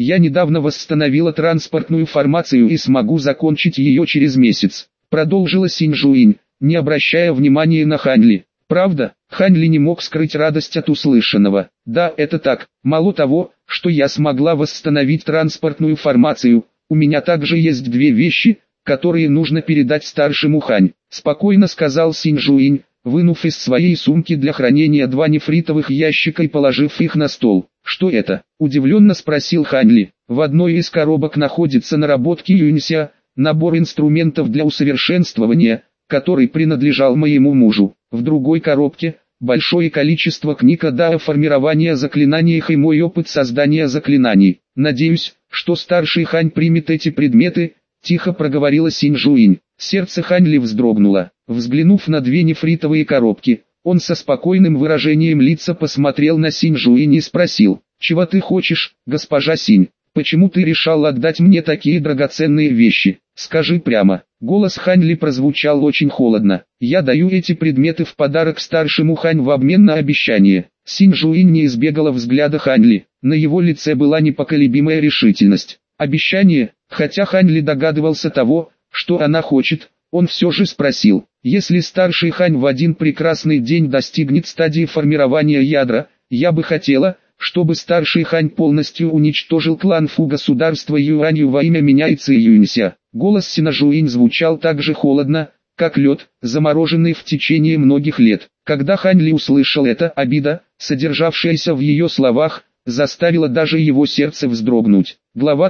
Я недавно восстановила транспортную формацию и смогу закончить ее через месяц. Продолжила Синь-Жуинь, не обращая внимания на Хань Ли. Правда? Хань Ли не мог скрыть радость от услышанного. Да, это так. Мало того, что я смогла восстановить транспортную формацию, у меня также есть две вещи, которые нужно передать старшему Хань. Спокойно сказал Синь-Жуинь, вынув из своей сумки для хранения два нефритовых ящика и положив их на стол. Что это? Удивленно спросил Хань Ли. В одной из коробок находится наработки Юнься, набор инструментов для усовершенствования, который принадлежал моему мужу. В другой коробке большое количество книг о формировании заклинаний и мой опыт создания заклинаний. Надеюсь, что старший Хань примет эти предметы, тихо проговорила Синь-Жуинь. Сердце Хань Ли вздрогнуло. Взглянув на две нефритовые коробки, он со спокойным выражением лица посмотрел на Синь-Жуинь и спросил: «Чего ты хочешь, госпожа Синь? Почему ты решал отдать мне такие драгоценные вещи? Скажи прямо». Голос Хань Ли прозвучал очень холодно. «Я даю эти предметы в подарок старшему Хань в обмен на обещание». Синь-Жуинь не избегала взгляда Хань Ли. На его лице была непоколебимая решительность. Обещание, хотя Хань Ли догадывался того, что она хочет, он все же спросил: «Если старший Хань в один прекрасный день достигнет стадии формирования ядра, я бы хотела, чтобы старший Хань полностью уничтожил клан Фу государства Юанью во имя меня и Ци Юнься». Голос Синь-Жуинь звучал так же холодно, как лед, замороженный в течение многих лет. Когда Хань Ли услышал это, обида, содержавшаяся в ее словах, заставила даже его сердце вздрогнуть. Глава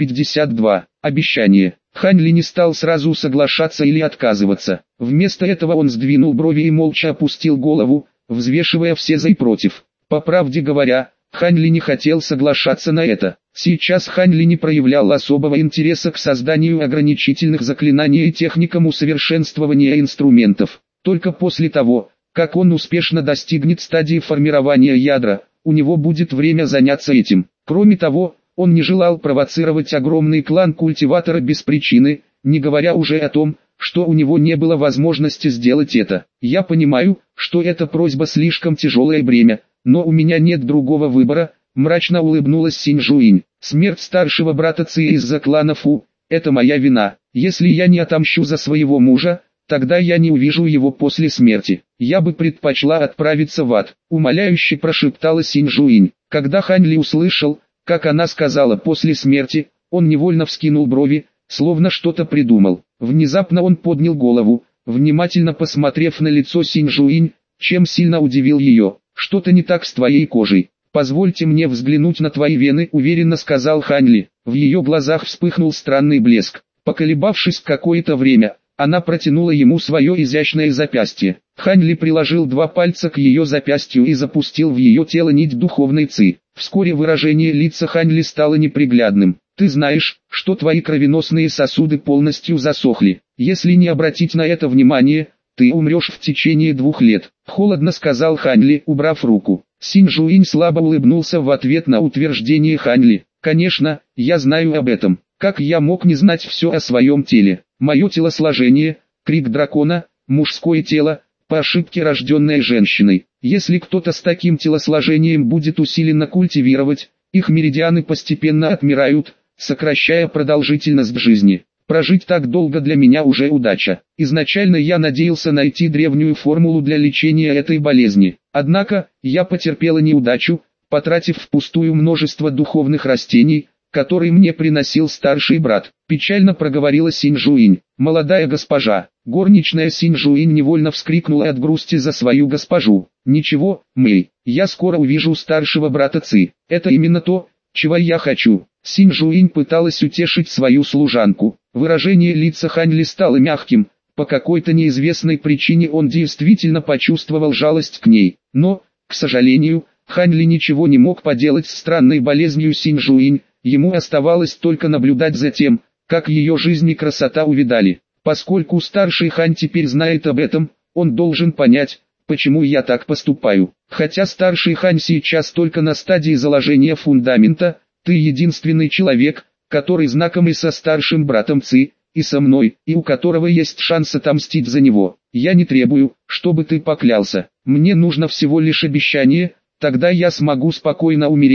352. Обещание. Хань Ли не стал сразу соглашаться или отказываться. Вместо этого он сдвинул брови и молча опустил голову, взвешивая все за и против. По правде говоря, Хань Ли не хотел соглашаться на это. Сейчас Хань Ли не проявлял особого интереса к созданию ограничительных заклинаний и техникам усовершенствования инструментов. Только после того, как он успешно достигнет стадии формирования ядра, у него будет время заняться этим. Кроме того, он не желал провоцировать огромный клан культиватора без причины, не говоря уже о том, что у него не было возможности сделать это. «Я понимаю, что эта просьба слишком тяжелое бремя, но у меня нет другого выбора», — мрачно улыбнулась Синь-Жуинь. «Смерть старшего брата Ци из-за клана Фу — это моя вина. Если я не отомщу за своего мужа, тогда я не увижу его после смерти. Я бы предпочла отправиться в ад», — умоляюще прошептала Синь-Жуинь. Когда Хань Ли услышал, как она сказала «после смерти», он невольно вскинул брови, словно что-то придумал. Внезапно он поднял голову, внимательно посмотрев на лицо Синь-Жуинь, чем сильно удивил ее. «Что-то не так с твоей кожей. Позвольте мне взглянуть на твои вены», — уверенно сказал Хань Ли. В ее глазах вспыхнул странный блеск. Поколебавшись какое-то время, она протянула ему свое изящное запястье. Хань Ли приложил два пальца к ее запястью и запустил в ее тело нить духовной ци. Вскоре выражение лица Хань Ли стало неприглядным. «Ты знаешь, что твои кровеносные сосуды полностью засохли. Если не обратить на это внимание, ты умрешь в течение 2 лет», — холодно сказал Хань Ли, убрав руку. Синь-Жуинь слабо улыбнулся в ответ на утверждение Хань Ли. «Конечно, я знаю об этом. Как я мог не знать все о своем теле? Мое телосложение, крик дракона, мужское тело, по ошибке рожденное женщиной. Если кто-то с таким телосложением будет усиленно культивировать, их меридианы постепенно отмирают, сокращая продолжительность жизни. Прожить так долго для меня уже удача. Изначально я надеялся найти древнюю формулу для лечения этой болезни. Однако, я потерпела неудачу, потратив впустую множество духовных растений, который мне приносил старший брат», — печально проговорила Синь-Жуинь. «Молодая госпожа». Горничная Синь-Жуинь невольно вскрикнула от грусти за свою госпожу. «Ничего, Мэй, я скоро увижу старшего брата Ци. Это именно то, чего я хочу». Синь-Жуинь пыталась утешить свою служанку. Выражение лица Хань Ли стало мягким. По какой-то неизвестной причине он действительно почувствовал жалость к ней. Но, к сожалению, Хань Ли ничего не мог поделать с странной болезнью Синь-Жуинь. Ему оставалось только наблюдать за тем, как ее жизнь и красота увядали. Поскольку старший Хань теперь знает об этом, он должен понять, почему я так поступаю. Хотя старший Хань сейчас только на стадии заложения фундамента, ты единственный человек, который знакомый со старшим братом Ци, и со мной, и у которого есть шанс отомстить за него. Я не требую, чтобы ты поклялся. Мне нужно всего лишь обещание, тогда я смогу спокойно умереть,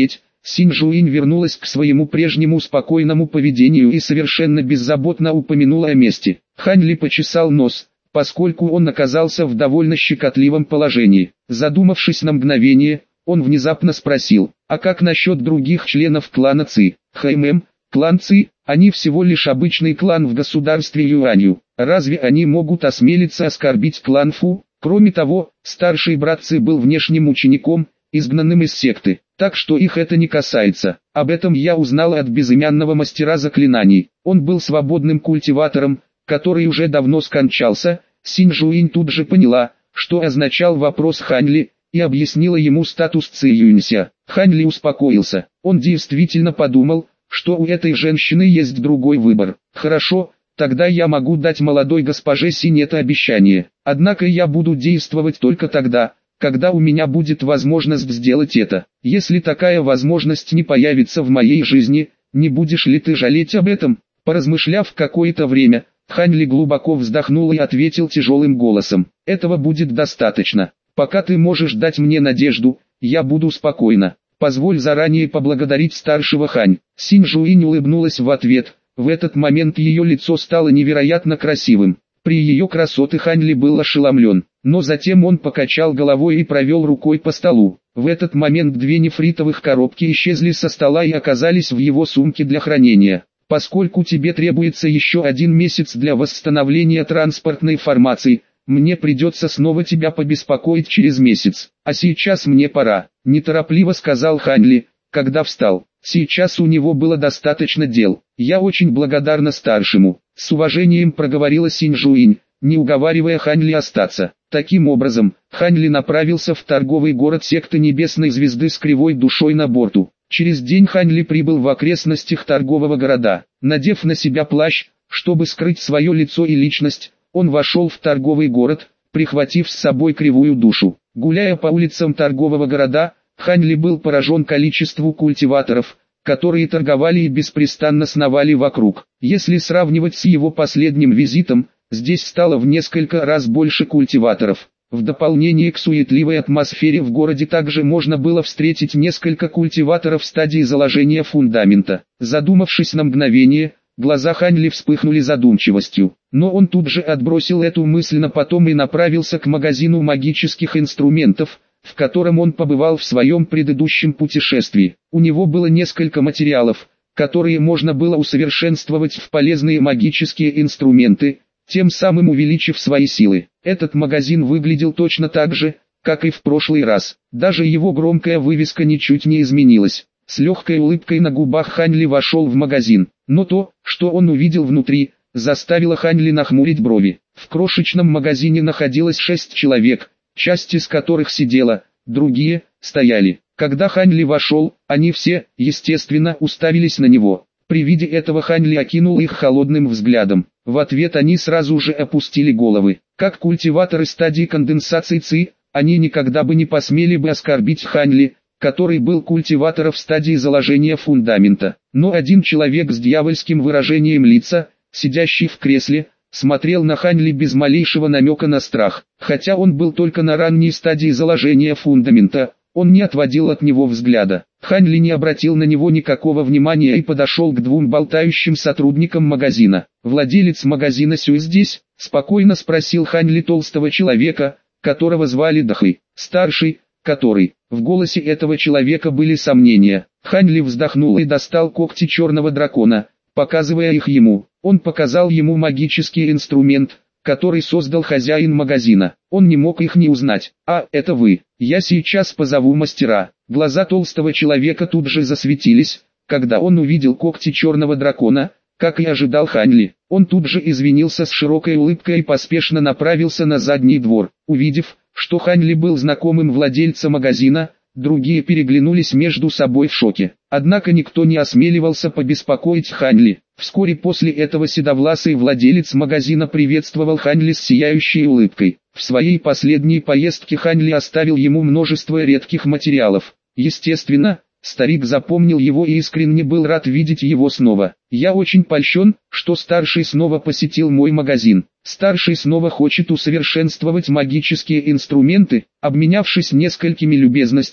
Синь Жуинь вернулась к своему прежнему спокойному поведению и совершенно беззаботно упомянула о мести. Хань Ли почесал нос, поскольку он оказался в довольно щекотливом положении. Задумавшись на мгновение, он внезапно спросил: «А как насчет других членов клана Ци?» «Клан Ци, они всего лишь обычный клан в государстве Юанью. Разве они могут осмелиться оскорбить клан Фу? Кроме того, старший брат Ци был внешним учеником, изгнанным из секты, так что их это не касается. Об этом я узнал от безымянного мастера заклинаний. Он был свободным культиватором, который уже давно скончался». Синь Жуинь тут же поняла, что означал вопрос Хань Ли, и объяснила ему статус Ци Юнься. Хань Ли успокоился. Он действительно подумал, что у этой женщины есть другой выбор. «Хорошо, тогда я могу дать молодой госпоже Синь это обещание. Однако я буду действовать только тогда, когда у меня будет возможность сделать это. Если такая возможность не появится в моей жизни, не будешь ли ты жалеть об этом?» Поразмышляв какое-то время, Хань Ли глубоко вздохнул и ответил тяжелым голосом: «Этого будет достаточно. Пока ты можешь дать мне надежду, я буду спокойна. Позволь заранее поблагодарить старшего Хань». Синь Жуинь улыбнулась в ответ. В этот момент ее лицо стало невероятно красивым. При ее красоте Хань Ли был ошеломлен, но затем он покачал головой и провел рукой по столу. В этот момент 2 нефритовых коробки исчезли со стола и оказались в его сумке для хранения. «Поскольку тебе требуется еще 1 месяц для восстановления транспортной формации, мне придется снова тебя побеспокоить через месяц. А сейчас мне пора», — неторопливо сказал Хань Ли, когда встал. Сейчас у него было достаточно дел. «Я очень благодарна старшему», — с уважением проговорила Синь Жуинь, не уговаривая Хань Ли остаться. Таким образом, Хань Ли направился в торговый город секты Небесной Звезды с кривой душой на борту. Через день Хань Ли прибыл в окрестностях торгового города. Надев на себя плащ, чтобы скрыть свое лицо и личность, он вошел в торговый город, прихватив с собой кривую душу. Гуляя по улицам торгового города, Хань Ли был поражен количеству культиваторов, которые торговали и беспрестанно сновали вокруг. Если сравнивать с его последним визитом, здесь стало в несколько раз больше культиваторов. В дополнение к суетливой атмосфере в городе также можно было встретить несколько культиваторов в стадии заложения фундамента. Задумавшись на мгновение, глаза Хань Ли вспыхнули задумчивостью, но он тут же отбросил эту мысль на потом и направился к магазину магических инструментов, в котором он побывал в своем предыдущем путешествии. У него было несколько материалов, которые можно было усовершенствовать в полезные магические инструменты, тем самым увеличив свои силы. Этот магазин выглядел точно так же, как и в прошлый раз. Даже его громкая вывеска ничуть не изменилась. С легкой улыбкой на губах Хань Ли вошел в магазин, но то, что он увидел внутри, заставило Хань Ли нахмурить брови. В крошечном магазине находилось 6 человек, часть из которых сидела, другие стояли. Когда Хань Ли вошел, они все, естественно, уставились на него. При виде этого Хань Ли окинул их холодным взглядом. В ответ они сразу же опустили головы. Как культиваторы стадии конденсации Ци, они никогда бы не посмели бы оскорбить Хань Ли, который был культиватором в стадии заложения фундамента. Но один человек с дьявольским выражением лица, сидящий в кресле, смотрел на Хань Ли без малейшего намека на страх. Хотя он был только на ранней стадии заложения фундамента, он не отводил от него взгляда. Хань Ли не обратил на него никакого внимания и подошел к 2 болтающим сотрудникам магазина. «Владелец магазина Сюй здесь?» — спокойно спросил Хань Ли толстого человека, которого звали Дахи. «Старший, который?» В голосе этого человека были сомнения. Хань Ли вздохнул и достал когти черного дракона, показывая их ему. Он показал ему магический инструмент, который создал хозяин магазина. Он не мог их не узнать. «А, это вы. Я сейчас позову мастера». Глаза толстого человека тут же засветились, когда он увидел когти черного дракона, как и ожидал Хань Ли. Он тут же извинился с широкой улыбкой и поспешно направился на задний двор. Увидев, что Хань Ли был знакомым владельца магазина, другие переглянулись между собой в шоке. Однако никто не осмеливался побеспокоить Хань Ли. Вскоре после этого седовласый владелец магазина приветствовал Хань Ли с сияющей улыбкой. В своей последней поездке Хань Ли оставил ему множество редких материалов. Естественно, старик запомнил его и искренне был рад видеть его снова. «Я очень польщен, что старший снова посетил мой магазин. Старший снова хочет усовершенствовать магические инструменты». Обменявшись несколькими любезностями,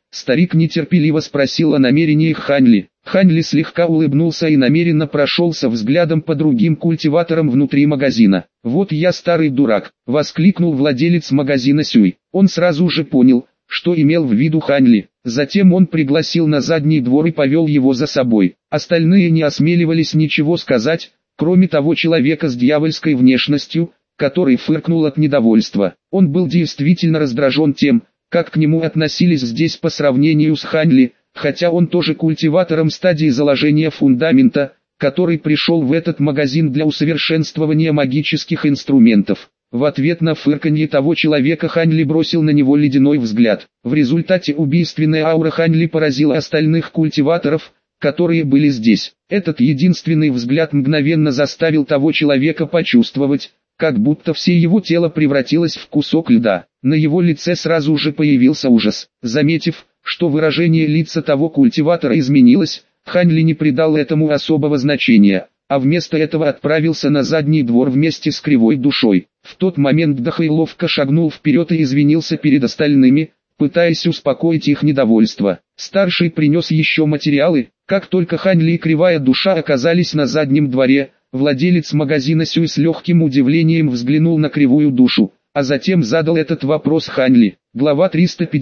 Старик нетерпеливо спросил о намерениях Ханьли. Ханьли слегка улыбнулся и намеренно прошелся взглядом по другим культиваторам внутри магазина. «Вот я старый дурак», — воскликнул владелец магазина Сюй. Он сразу же понял, что имел в виду Ханьли. Затем он пригласил на задний двор и повел его за собой. Остальные не осмеливались ничего сказать, кроме того человека с дьявольской внешностью, который фыркнул от недовольства. Он был действительно раздражен тем, как к нему относились здесь по сравнению с Ханьли, хотя он тоже культиватором стадии заложения фундамента, который пришел в этот магазин для усовершенствования магических инструментов. В ответ на фырканье того человека Ханьли бросил на него ледяной взгляд. В результате убийственная аура Ханьли поразила остальных культиваторов, которые были здесь. Этот единственный взгляд мгновенно заставил того человека почувствовать, как будто все его тело превратилось в кусок льда. На его лице сразу же появился ужас. Заметив, что выражение лица того культиватора изменилось, Ханьли не придал этому особого значения, а вместо этого отправился на задний двор вместе с кривой душой. В тот момент Дахэй ловко шагнул вперед и извинился перед остальными, пытаясь успокоить их недовольство. Старший принес еще материалы. Как только Ханьли и кривая душа оказались на заднем дворе, владелец магазина Сюй с легким удивлением взглянул на кривую душу, а затем задал этот вопрос Ханьли. Глава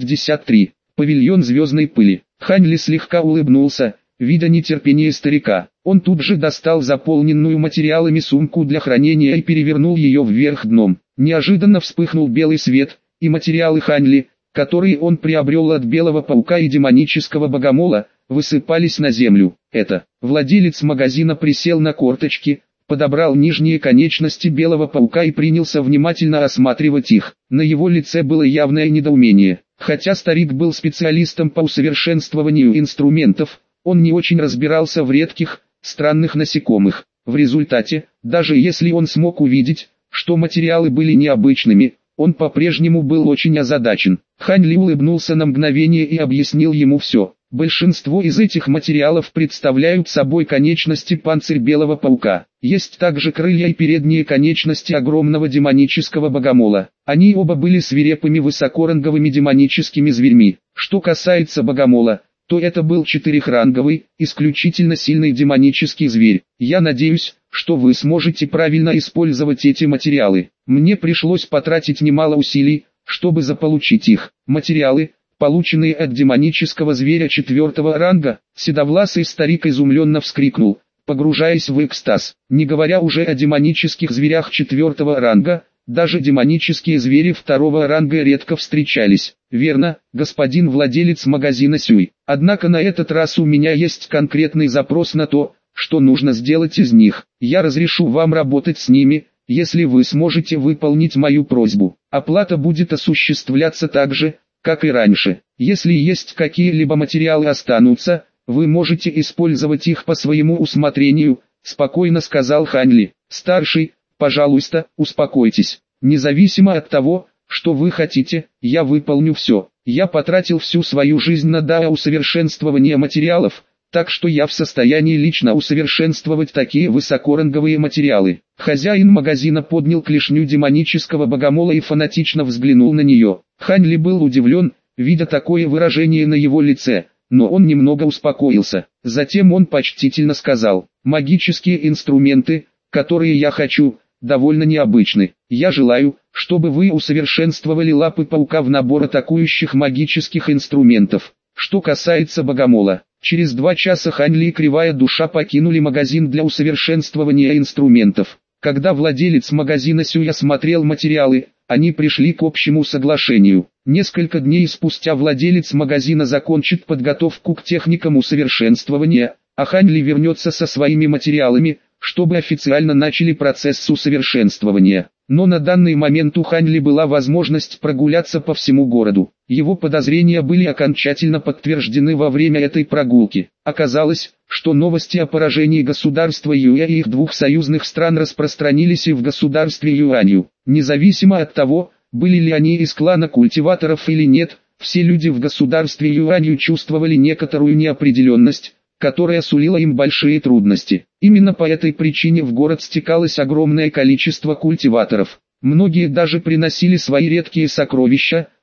353. Павильон звездной пыли. Ханьли слегка улыбнулся, видя нетерпение старика. Он тут же достал заполненную материалами сумку для хранения и перевернул ее вверх дном. Неожиданно вспыхнул белый свет, и материалы Ханьли, которые он приобрел от белого паука и демонического богомола, высыпались на землю. Владелец магазина присел на корточки, подобрал нижние конечности белого паука и принялся внимательно осматривать их. На его лице было явное недоумение. Хотя старик был специалистом по усовершенствованию инструментов, он не очень разбирался в редких, странных насекомых. В результате, даже если он смог увидеть, что материалы были необычными, он по-прежнему был очень озадачен. Ханьли улыбнулся на мгновение и объяснил ему все. Большинство из этих материалов представляют собой конечности панцирь белого паука. Есть также крылья и передние конечности огромного демонического богомола. Они оба были свирепыми высокоранговыми демоническими зверьми. Что касается богомола, то это был четырехранговый, исключительно сильный демонический зверь. Я надеюсь, что вы сможете правильно использовать эти материалы. Мне пришлось потратить немало усилий, чтобы заполучить их. Материалы, полученные от демонического зверя 4-го ранга, седовласый старик изумленно вскрикнул, погружаясь в экстаз. Не говоря уже о демонических зверях 4-го ранга, даже демонические звери 2-го ранга редко встречались. Верно, господин владелец магазина Сюй. Однако на этот раз у меня есть конкретный запрос на то, что нужно сделать из них. Я разрешу вам работать с ними, если вы сможете выполнить мою просьбу. Оплата будет осуществляться так же, как и раньше. Если есть какие-либо материалы останутся, вы можете использовать их по своему усмотрению, спокойно сказал Ханьли. Старший, пожалуйста, успокойтесь. Независимо от того, что вы хотите, я выполню все. Я потратил всю свою жизнь на усовершенствование материалов, так что я в состоянии лично усовершенствовать такие высокоранговые материалы. Хозяин магазина поднял клешню демонического богомола и фанатично взглянул на нее. Ханьли был удивлен, видя такое выражение на его лице, но он немного успокоился. Затем он почтительно сказал: «Магические инструменты, которые я хочу, довольно необычны. Я желаю, чтобы вы усовершенствовали лапы паука в набор атакующих магических инструментов. Что касается богомола». Через 2 часа Ханьли и кривая душа покинули магазин для усовершенствования инструментов. Когда владелец магазина Сюй осмотрел материалы, они пришли к общему соглашению. Несколько дней спустя владелец магазина закончит подготовку к техникам усовершенствования, а Ханьли вернется со своими материалами, чтобы официально начали процесс усовершенствования. Но на данный момент у Ханьли была возможность прогуляться по всему городу. Его подозрения были окончательно подтверждены во время этой прогулки. Оказалось, что новости о поражении государства Юэ и их 2 союзных стран распространились и в государстве Юанью. Независимо от того, были ли они из клана культиваторов или нет, все люди в государстве Юанью чувствовали некоторую неопределенность, которая сулила им большие трудности. Именно по этой причине в город стекалось огромное количество культиваторов. Многие даже приносили свои редкие сокровища,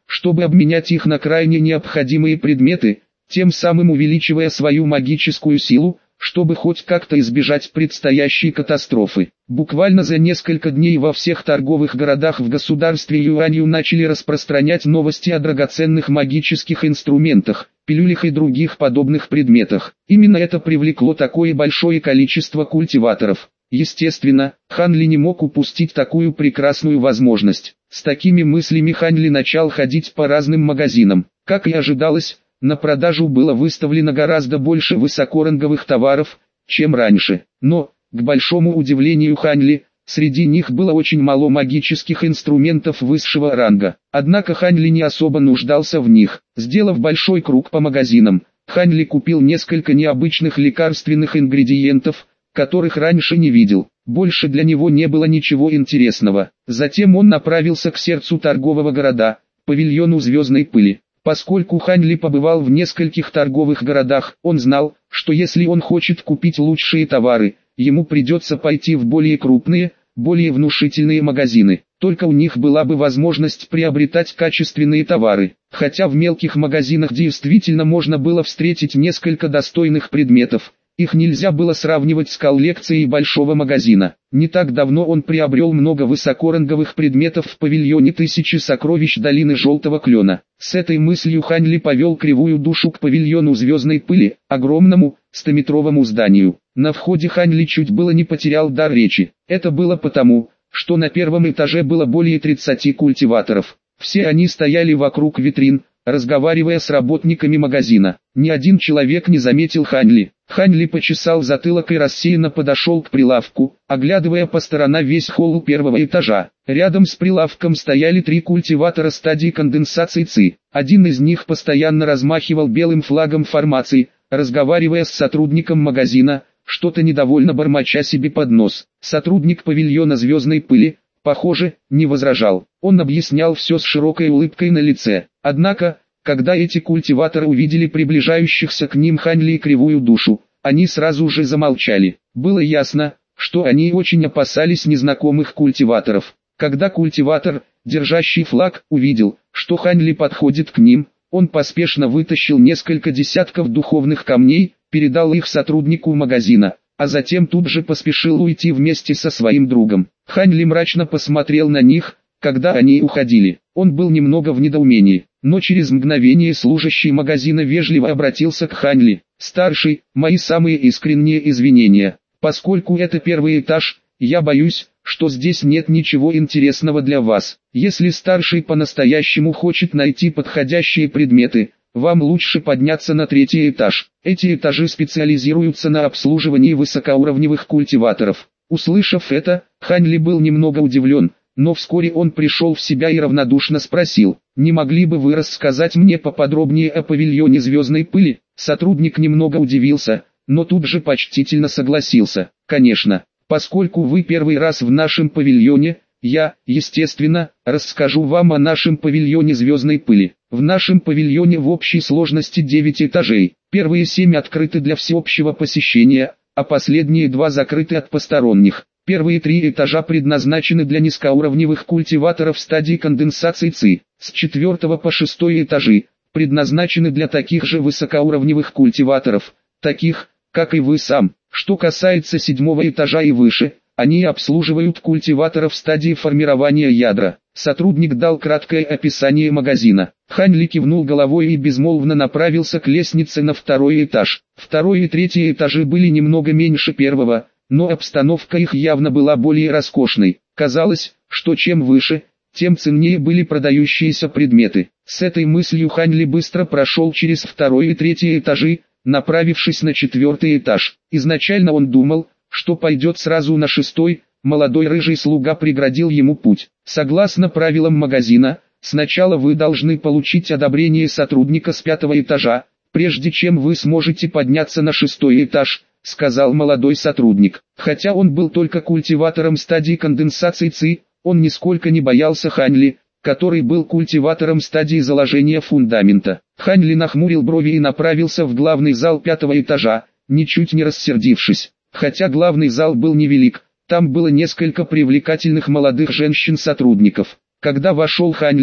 чтобы обменять их на крайне необходимые предметы, тем самым увеличивая свою магическую силу, чтобы хоть как-то избежать предстоящей катастрофы. Буквально за несколько дней во всех торговых городах в государстве Юанью начали распространять новости о драгоценных магических инструментах, пилюлях и других подобных предметах. Именно это привлекло такое большое количество культиваторов. Естественно, Хан Ли не мог упустить такую прекрасную возможность. С такими мыслями Хан Ли начал ходить по разным магазинам. Как и ожидалось, на продажу было выставлено гораздо больше высокоранговых товаров, чем раньше. Но, к большому удивлению Хан Ли, среди них было очень мало магических инструментов высшего ранга. Однако Хан Ли не особо нуждался в них. Сделав большой круг по магазинам, Хан Ли купил несколько необычных лекарственных ингредиентов, которых раньше не видел. Больше для него не было ничего интересного. Затем он направился к сердцу торгового города, павильону звездной пыли. Поскольку Хан Ли побывал в нескольких торговых городах, он знал, что если он хочет купить лучшие товары, ему придется пойти в более крупные, более внушительные магазины. Только у них была бы возможность приобретать качественные товары. Хотя в мелких магазинах действительно можно было встретить несколько достойных предметов, их нельзя было сравнивать с коллекцией большого магазина. Не так давно он приобрел много высокоранговых предметов в павильоне тысячи сокровищ долины Желтого Клена. С этой мыслью Хан Ли повел кривую душу к павильону звездной пыли, огромному, 100-метровому зданию. На входе Хан Ли чуть было не потерял дар речи. Это было потому, что на первом этаже было более 30 культиваторов. Все они стояли вокруг витрин, разговаривая с работниками магазина. Ни один человек не заметил Хан Ли. Хан Ли почесал затылок и рассеянно подошел к прилавку, оглядывая по сторонам весь холл первого этажа. Рядом с прилавком стояли 3 культиватора стадии конденсации ЦИ. Один из них постоянно размахивал белым флагом формации, разговаривая с сотрудником магазина, что-то недовольно бормоча себе под нос. Сотрудник павильона звездной пыли, похоже, не возражал. Он объяснял все с широкой улыбкой на лице. Однако, когда эти культиваторы увидели приближающихся к ним Хан Ли и кривую душу, они сразу же замолчали. Было ясно, что они очень опасались незнакомых культиваторов. Когда культиватор, держащий флаг, увидел, что Хан Ли подходит к ним, он поспешно вытащил несколько десятков духовных камней, передал их сотруднику магазина, а затем тут же поспешил уйти вместе со своим другом. Хан Ли мрачно посмотрел на них, когда они уходили. Он был немного в недоумении, но через мгновение служащий магазина вежливо обратился к Хан Ли. «Старший, мои самые искренние извинения. Поскольку это первый этаж, я боюсь, что здесь нет ничего интересного для вас. Если старший по-настоящему хочет найти подходящие предметы, вам лучше подняться на 3-й этаж. Эти этажи специализируются на обслуживании высокоуровневых культиваторов». Услышав это, Хан Ли был немного удивлен, но вскоре он пришел в себя и равнодушно спросил: «Не могли бы вы рассказать мне поподробнее о павильоне звездной пыли?» Сотрудник немного удивился, но тут же почтительно согласился: «Конечно, поскольку вы первый раз в нашем павильоне, я, естественно, расскажу вам о нашем павильоне звездной пыли. В нашем павильоне в общей сложности 9 этажей. Первые 7 открыты для всеобщего посещения, а последние 2 закрыты от посторонних. Первые 3 этажа предназначены для низкоуровневых культиваторов стадии конденсации ЦИ. С 4 по 6 этажи предназначены для таких же высокоуровневых культиваторов, таких, как и вы сам. Что касается 7 этажа и выше, они обслуживают культиваторов стадии формирования ядра». Сотрудник дал краткое описание магазина. Хан Ли кивнул головой и безмолвно направился к лестнице на 2-й этаж. 2-й и 3-й этажи были немного меньше первого, но обстановка их явно была более роскошной. Казалось, что чем выше, тем ценнее были продающиеся предметы. С этой мыслью Хан Ли быстро прошел через 2-й и 3-й этажи, направившись на 4-й этаж. Изначально он думал, что пойдет сразу на 6-й, молодой рыжий слуга преградил ему путь. «Согласно правилам магазина, сначала вы должны получить одобрение сотрудника с 5-го этажа, прежде чем вы сможете подняться на 6-й этаж», — сказал молодой сотрудник. Хотя он был только культиватором стадии конденсации ЦИ, он нисколько не боялся Хан Ли, который был культиватором стадии заложения фундамента. Хан Ли нахмурил брови и направился в главный зал 5-го этажа, ничуть не рассердившись. Хотя главный зал был невелик, там было несколько привлекательных молодых женщин-сотрудников. Когда вошел Хан Ли,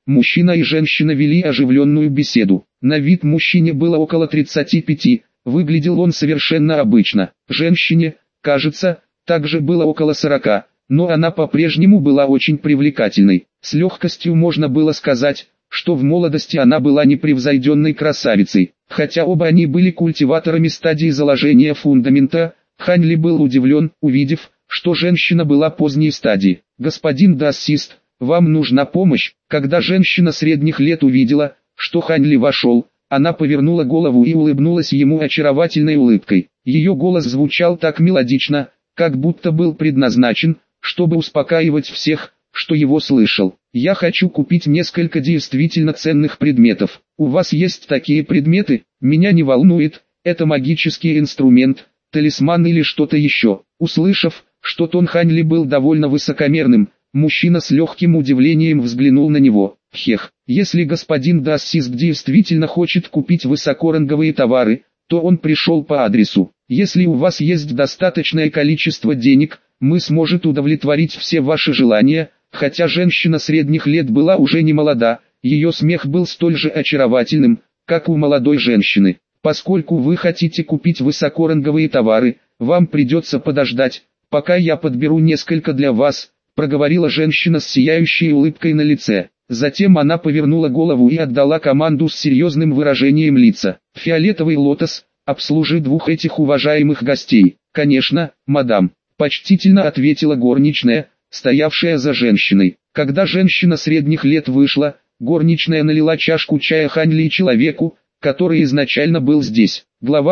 Мужчина и женщина вели оживленную беседу. На вид мужчине было около 35, выглядел он совершенно обычно. Женщине, кажется, также было около 40, но она по-прежнему была очень привлекательной. С легкостью можно было сказать, что в молодости она была непревзойденной красавицей. Хотя оба они были культиваторами стадии заложения фундамента, Хань Ли был удивлен, увидев, что женщина была поздней стадии. «Господин дассист, вам нужна помощь». Когда женщина средних лет увидела, что Хань Ли вошел, она повернула голову и улыбнулась ему очаровательной улыбкой. Ее голос звучал так мелодично, как будто был предназначен, чтобы успокаивать всех, что его слышал. «Я хочу купить несколько действительно ценных предметов. У вас есть такие предметы? Меня не волнует, это магический инструмент, талисман или что-то еще». Услышав, что тон Хань Ли был довольно высокомерным, мужчина с легким удивлением взглянул на него. «Хех, если господин дассист действительно хочет купить высокоранговые товары, то он пришел по адресу. Если у вас есть достаточное количество денег, мы сможем удовлетворить все ваши желания». Хотя женщина средних лет была уже не молода, ее смех был столь же очаровательным, как у молодой женщины. «Поскольку вы хотите купить высокоранговые товары, вам придется подождать, пока я подберу несколько для вас», проговорила женщина с сияющей улыбкой на лице. Затем она повернула голову и отдала команду с серьезным выражением лица. «Фиолетовый лотос, обслужи двух этих уважаемых гостей». «Конечно, мадам», почтительно ответила горничная, стоявшая за женщиной. Когда женщина средних лет вышла, горничная налила чашку чая Хань Ли человеку, который изначально был здесь. Глава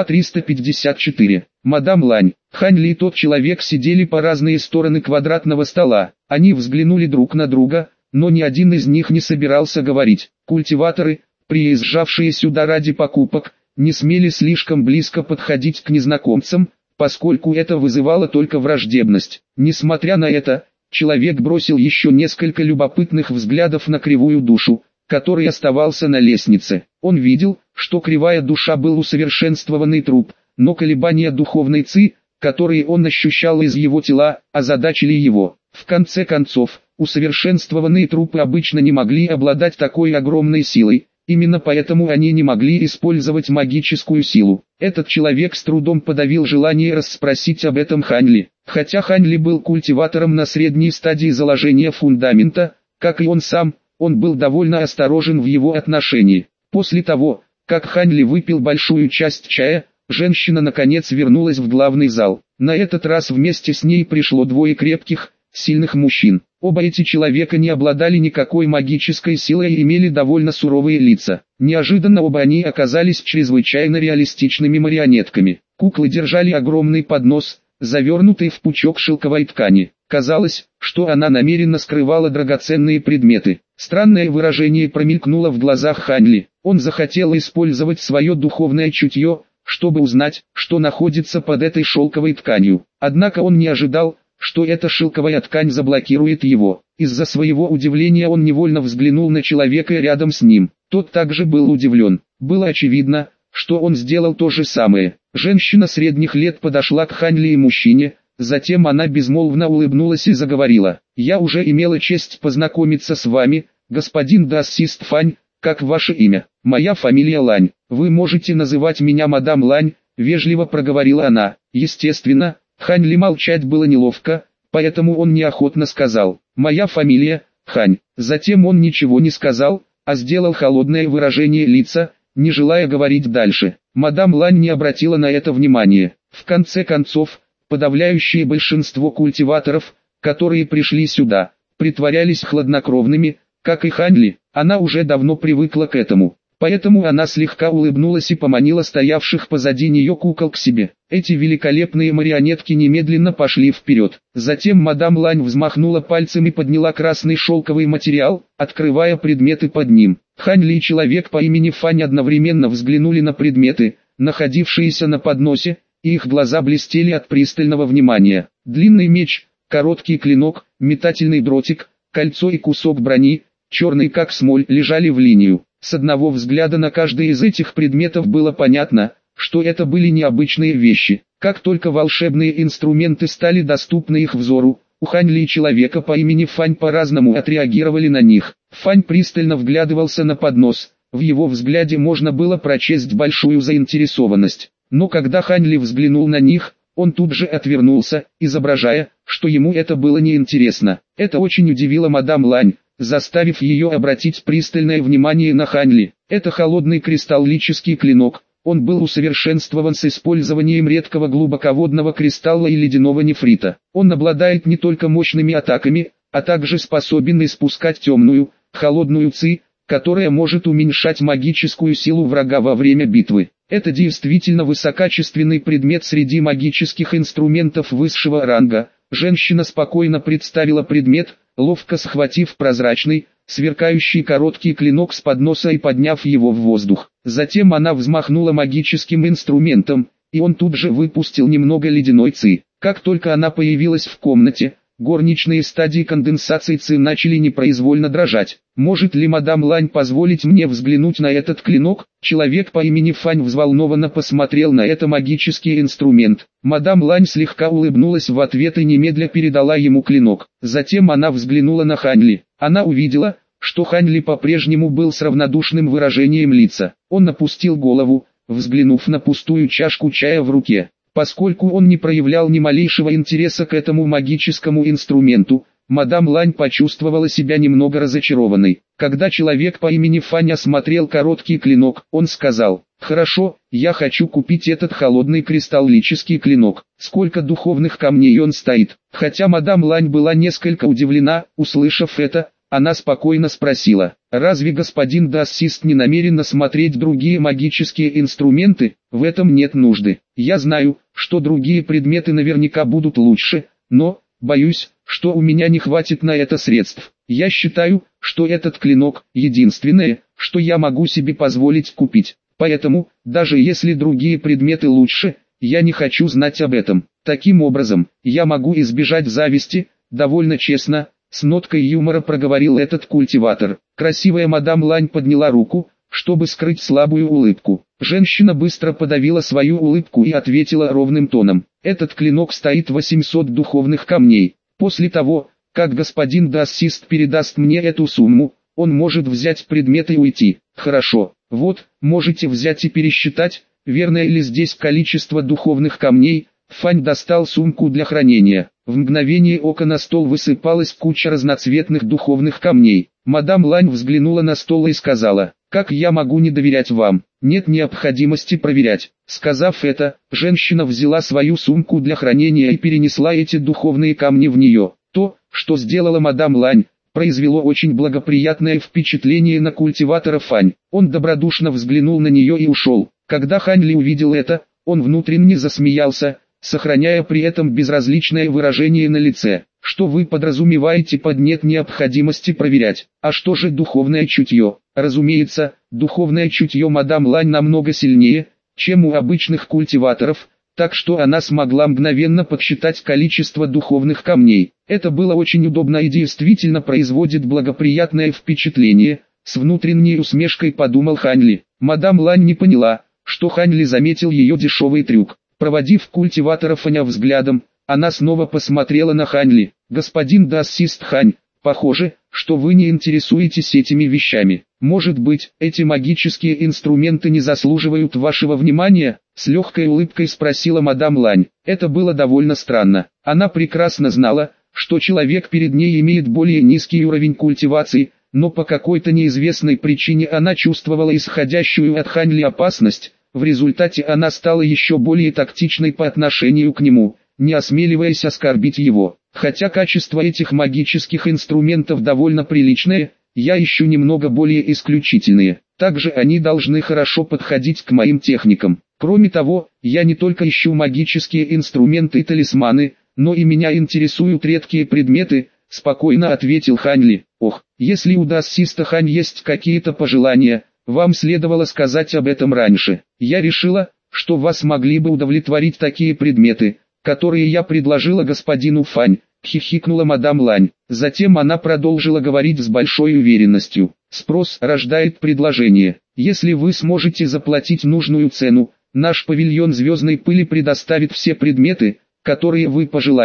354. Мадам Лань, Хань Ли и тот человек сидели по разные стороны квадратного стола. Они взглянули друг на друга, но ни один из них не собирался говорить. Культиваторы, приезжавшие сюда ради покупок, не смели слишком близко подходить к незнакомцам, поскольку это вызывало только враждебность. Несмотря на это, человек бросил еще несколько любопытных взглядов на кривую душу, который оставался на лестнице. Он видел, что кривая душа был усовершенствованный труп, но колебания духовной ци, которые он ощущал из его тела, озадачили его. В конце концов, усовершенствованные трупы обычно не могли обладать такой огромной силой, именно поэтому они не могли использовать магическую силу. Этот человек с трудом подавил желание расспросить об этом Хань Ли. Хотя Хань Ли был культиватором на средней стадии заложения фундамента, как и он сам, он был довольно осторожен в его отношении. После того, как Хань Ли выпил большую часть чая, женщина наконец вернулась в главный зал. На этот раз вместе с ней пришло двое крепких, сильных мужчин. Оба эти человека не обладали никакой магической силой и имели довольно суровые лица. Неожиданно оба они оказались чрезвычайно реалистичными марионетками. Куклы держали огромный поднос, завернутый в пучок шелковой ткани. Казалось, что она намеренно скрывала драгоценные предметы. Странное выражение промелькнуло в глазах Хань Ли. Он захотел использовать свое духовное чутье, чтобы узнать, что находится под этой шелковой тканью. Однако он не ожидал, что эта шелковая ткань заблокирует его. Из-за своего удивления он невольно взглянул на человека рядом с ним. Тот также был удивлен. Было очевидно, что он сделал то же самое. Женщина средних лет подошла к Хань Ли и мужчине, затем она безмолвно улыбнулась и заговорила. «Я уже имела честь познакомиться с вами, господин дассист Фань, как ваше имя?» «Моя фамилия Лань. Вы можете называть меня мадам Лань», вежливо проговорила она. Естественно, Хань Ли молчать было неловко, поэтому он неохотно сказал: «Моя фамилия Хань». Затем он ничего не сказал, а сделал холодное выражение лица, не желая говорить дальше. Мадам Лань не обратила на это внимания. В конце концов, подавляющее большинство культиваторов, которые пришли сюда, притворялись хладнокровными, как и Хань Ли. Она уже давно привыкла к этому. Поэтому она слегка улыбнулась и поманила стоявших позади нее кукол к себе. Эти великолепные марионетки немедленно пошли вперед. Затем мадам Лань взмахнула пальцем и подняла красный шелковый материал, открывая предметы под ним. Хань Ли и человек по имени Фань одновременно взглянули на предметы, находившиеся на подносе, и их глаза блестели от пристального внимания. Длинный меч, короткий клинок, метательный дротик, кольцо и кусок брони, черный как смоль, лежали в линию. С одного взгляда на каждый из этих предметов было понятно, что это были необычные вещи. Как только волшебные инструменты стали доступны их взору, У Ханьли и человека по имени Фань по-разному отреагировали на них. Фань пристально вглядывался на поднос, в его взгляде можно было прочесть большую заинтересованность. Но когда Ханьли взглянул на них, он тут же отвернулся, изображая, что ему это было неинтересно. Это очень удивило мадам Лань, заставив ее обратить пристальное внимание на Ханьли. Это холодный кристаллический клинок. Он был усовершенствован с использованием редкого глубоководного кристалла и ледяного нефрита. Он обладает не только мощными атаками, а также способен испускать темную, холодную ци, которая может уменьшать магическую силу врага во время битвы. Это действительно высококачественный предмет среди магических инструментов высшего ранга. Женщина спокойно представила предмет, ловко схватив прозрачный, сверкающий короткий клинок с подноса и подняв его в воздух. Затем она взмахнула магическим инструментом, и он тут же выпустил немного ледяной ци. Как только она появилась в комнате, горничные стадии конденсации ци начали непроизвольно дрожать. «Может ли мадам Лань позволить мне взглянуть на этот клинок?» Человек по имени Фань взволнованно посмотрел на это магический инструмент. Мадам Лань слегка улыбнулась в ответ и немедля передала ему клинок. Затем она взглянула на Ханьли. Она увидела, что Ханьли по-прежнему был с равнодушным выражением лица. Он опустил голову, взглянув на пустую чашку чая в руке. Поскольку он не проявлял ни малейшего интереса к этому магическому инструменту, мадам Лань почувствовала себя немного разочарованной. Когда человек по имени Фань осмотрел короткий клинок, он сказал: «Хорошо, я хочу купить этот холодный кристаллический клинок. Сколько духовных камней он стоит?» Хотя мадам Лань была несколько удивлена, услышав это, она спокойно спросила: «Разве господин Дассист не намерен осмотреть другие магические инструменты? В этом нет нужды. Я знаю, что другие предметы наверняка будут лучше, но, боюсь, что у меня не хватит на это средств. Я считаю, что этот клинок – единственное, что я могу себе позволить купить. Поэтому, даже если другие предметы лучше, я не хочу знать об этом. Таким образом, я могу избежать зависти, довольно честно». С ноткой юмора проговорил этот культиватор. Красивая мадам Лань подняла руку, чтобы скрыть слабую улыбку. Женщина быстро подавила свою улыбку и ответила ровным тоном: «Этот клинок стоит 800 духовных камней. После того, как господин Дассист передаст мне эту сумму, он может взять предмет и уйти». «Хорошо, вот, можете взять и пересчитать, верное ли здесь количество духовных камней». Фань достал сумку для хранения. В мгновение ока на стол высыпалась куча разноцветных духовных камней. Мадам Лань взглянула на стол и сказала: «Как я могу не доверять вам? Нет необходимости проверять». Сказав это, женщина взяла свою сумку для хранения и перенесла эти духовные камни в нее. То, что сделала мадам Лань, произвело очень благоприятное впечатление на культиватора Фань. Он добродушно взглянул на нее и ушел. Когда Ханьли увидел это, он внутренне засмеялся, сохраняя при этом безразличное выражение на лице. «Что вы подразумеваете под «нет необходимости проверять»? А что же духовное чутье?» Разумеется, духовное чутье мадам Лань намного сильнее, чем у обычных культиваторов, так что она смогла мгновенно подсчитать количество духовных камней. Это было очень удобно и действительно производит благоприятное впечатление, с внутренней усмешкой подумал Ханьли. Мадам Лань не поняла, что Ханьли заметил ее дешевый трюк. Проводив культиватора Фаня взглядом, она снова посмотрела на Ханьли. «Господин Дассист Хань, похоже, что вы не интересуетесь этими вещами. Может быть, эти магические инструменты не заслуживают вашего внимания?» С легкой улыбкой спросила мадам Лань. Это было довольно странно. Она прекрасно знала, что человек перед ней имеет более низкий уровень культивации, но по какой-то неизвестной причине она чувствовала исходящую от Ханьли опасность. В результате она стала еще более тактичной по отношению к нему, не осмеливаясь оскорбить его. Хотя качество этих магических инструментов довольно приличное, я ищу немного более исключительные. Также они должны хорошо подходить к моим техникам. Кроме того, я не только ищу магические инструменты и талисманы, но и меня интересуют редкие предметы, спокойно ответил Ханьли. Ох, если у Дассиста Хань есть какие-то пожелания, вам следовало сказать об этом раньше. Я решила, что вас могли бы удовлетворить такие предметы, которые я предложила господину Фань, хихикнула мадам Лань. Затем она продолжила говорить с большой уверенностью. Спрос рождает предложение. Если вы сможете заплатить нужную цену, наш павильон звездной пыли предоставит все предметы, которые вы пожелаете.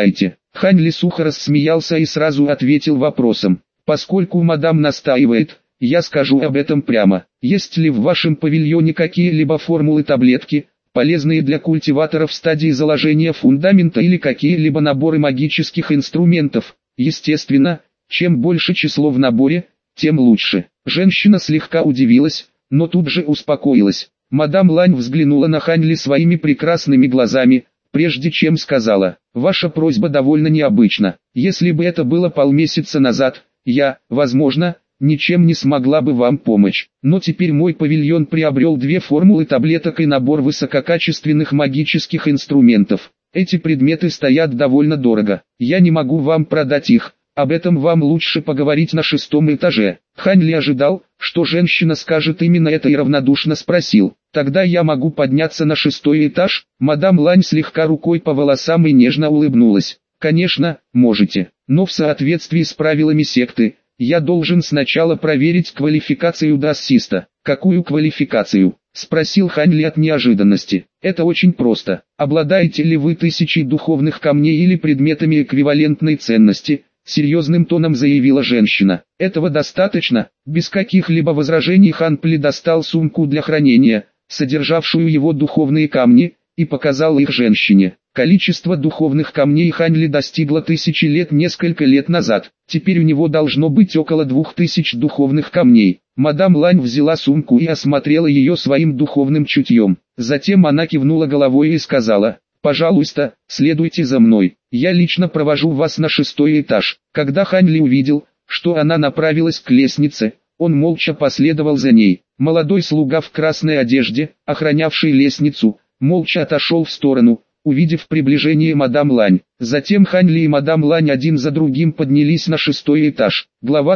Ханли сухо рассмеялся и сразу ответил вопросом. Поскольку мадам настаивает, я скажу об этом прямо. Есть ли в вашем павильоне какие-либо формулы таблетки, полезные для культиваторов в стадии заложения фундамента или какие-либо наборы магических инструментов? Естественно, чем больше число в наборе, тем лучше. Женщина слегка удивилась, но тут же успокоилась. Мадам Лань взглянула на Ханли своими прекрасными глазами, прежде чем сказала: «Ваша просьба довольно необычна. Если бы это было полмесяца назад, я, возможно, ничем не смогла бы вам помочь. Но теперь мой павильон приобрел 2 формулы таблеток и набор высококачественных магических инструментов. Эти предметы стоят довольно дорого. Я не могу вам продать их. Об этом вам лучше поговорить на 6-м этаже». Ханли ожидал, что женщина скажет именно это, и равнодушно спросил: «Тогда я могу подняться на 6-й этаж?» Мадам Лань слегка рукой по волосам и нежно улыбнулась. «Конечно, можете, но в соответствии с правилами секты, я должен сначала проверить квалификацию дассиста». «Какую квалификацию?» — спросил Ханли от неожиданности. «Это очень просто. Обладаете ли вы 1000 духовных камней или предметами эквивалентной ценности?» — серьезным тоном заявила женщина. «Этого достаточно». Без каких-либо возражений Ханли достал сумку для хранения, содержавшую его духовные камни, и показал их женщине. Количество духовных камней Ханли достигло 1000 лет несколько лет назад. Теперь у него должно быть около 2000 духовных камней. Мадам Лань взяла сумку и осмотрела ее своим духовным чутьем. Затем она кивнула головой и сказала: «Пожалуйста, следуйте за мной. Я лично провожу вас на 6-й этаж». Когда Ханли увидел, что она направилась к лестнице, он молча последовал за ней. Молодой слуга в красной одежде, охранявший лестницу, молча отошел в сторону, увидев приближение мадам Лань. Затем Ханли и мадам Лань один за другим поднялись на 6-й этаж. Глава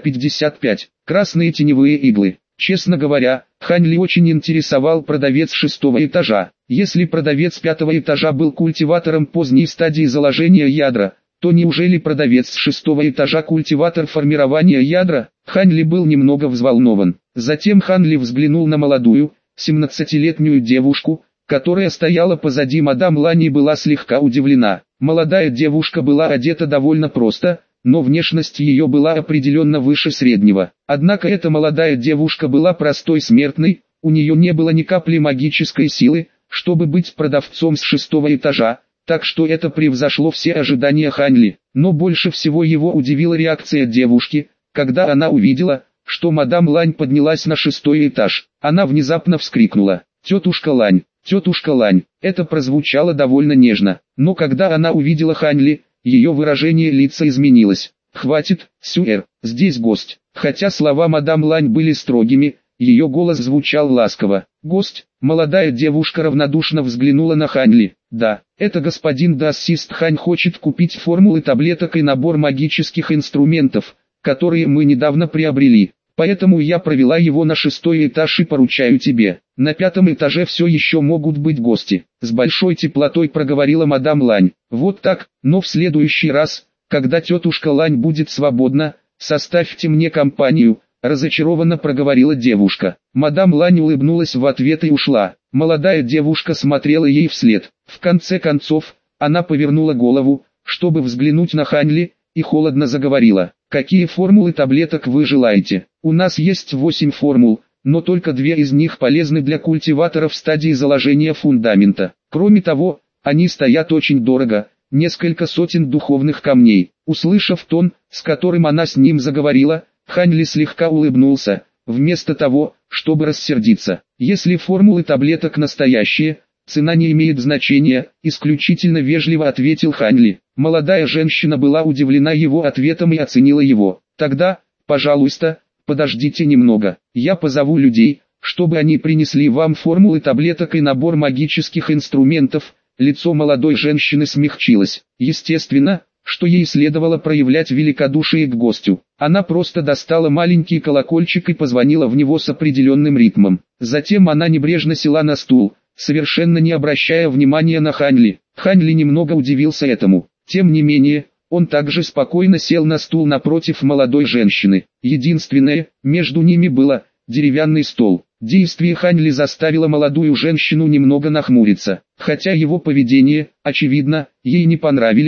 355. Красные теневые иглы. Честно говоря, Ханли очень интересовал продавец 6-го этажа. Если продавец 5-го этажа был культиватором поздней стадии заложения ядра, то неужели продавец с 6-го этажа культиватор формирования ядра? Ханли был немного взволнован. Затем Ханли взглянул на молодую, 17-летнюю девушку, которая стояла позади мадам Лань, и была слегка удивлена. Молодая девушка была одета довольно просто, но внешность ее была определенно выше среднего. Однако эта молодая девушка была простой смертной, у нее не было ни капли магической силы, чтобы быть продавцом с 6-го этажа, так что это превзошло все ожидания Ханли. Но больше всего его удивила реакция девушки, когда она увидела, что мадам Лань поднялась на 6-й этаж. Она внезапно вскрикнула: «Тетушка Лань! Тетушка Лань!» Это прозвучало довольно нежно, но когда она увидела Ханли, ее выражение лица изменилось. «Хватит, Сюэр, здесь гость». Хотя слова мадам Лань были строгими, ее голос звучал ласково. «Гость?» Молодая девушка равнодушно взглянула на Ханли. «Да, это господин дассист Хань хочет купить формулы таблеток и набор магических инструментов, которые мы недавно приобрели. Поэтому я провела его на 6-й этаж и поручаю тебе. На 5-м этаже все еще могут быть гости». С большой теплотой проговорила мадам Лань. «Вот так, но в следующий раз, когда тетушка Лань будет свободна, составьте мне компанию», разочарованно проговорила девушка. Мадам Лань улыбнулась в ответ и ушла. Молодая девушка смотрела ей вслед. В конце концов, она повернула голову, чтобы взглянуть на Ханли, и холодно заговорила: «Какие формулы таблеток вы желаете? У нас есть 8 формул, но только 2 из них полезны для культиваторов в стадии заложения фундамента. Кроме того, они стоят очень дорого, несколько сотен духовных камней». Услышав тон, с которым она с ним заговорила, Ханли слегка улыбнулся, вместо того, чтобы рассердиться. «Если формулы таблеток настоящие, цена не имеет значения», исключительно вежливо ответил Ханли. Молодая женщина была удивлена его ответом и оценила его. «Тогда, пожалуйста, подождите немного, я позову людей, чтобы они принесли вам формулы таблеток и набор магических инструментов». Лицо молодой женщины смягчилось. Естественно, что ей следовало проявлять великодушие к гостю. Она просто достала маленький колокольчик и позвонила в него с определенным ритмом. Затем она небрежно села на стул, совершенно не обращая внимания на Ханли. Ханли немного удивился этому. Тем не менее, он также спокойно сел на стул напротив молодой женщины. Единственное, между ними было деревянный стол. Действие Ханли заставило молодую женщину немного нахмуриться. Хотя его поведение, очевидно, ей не понравилось,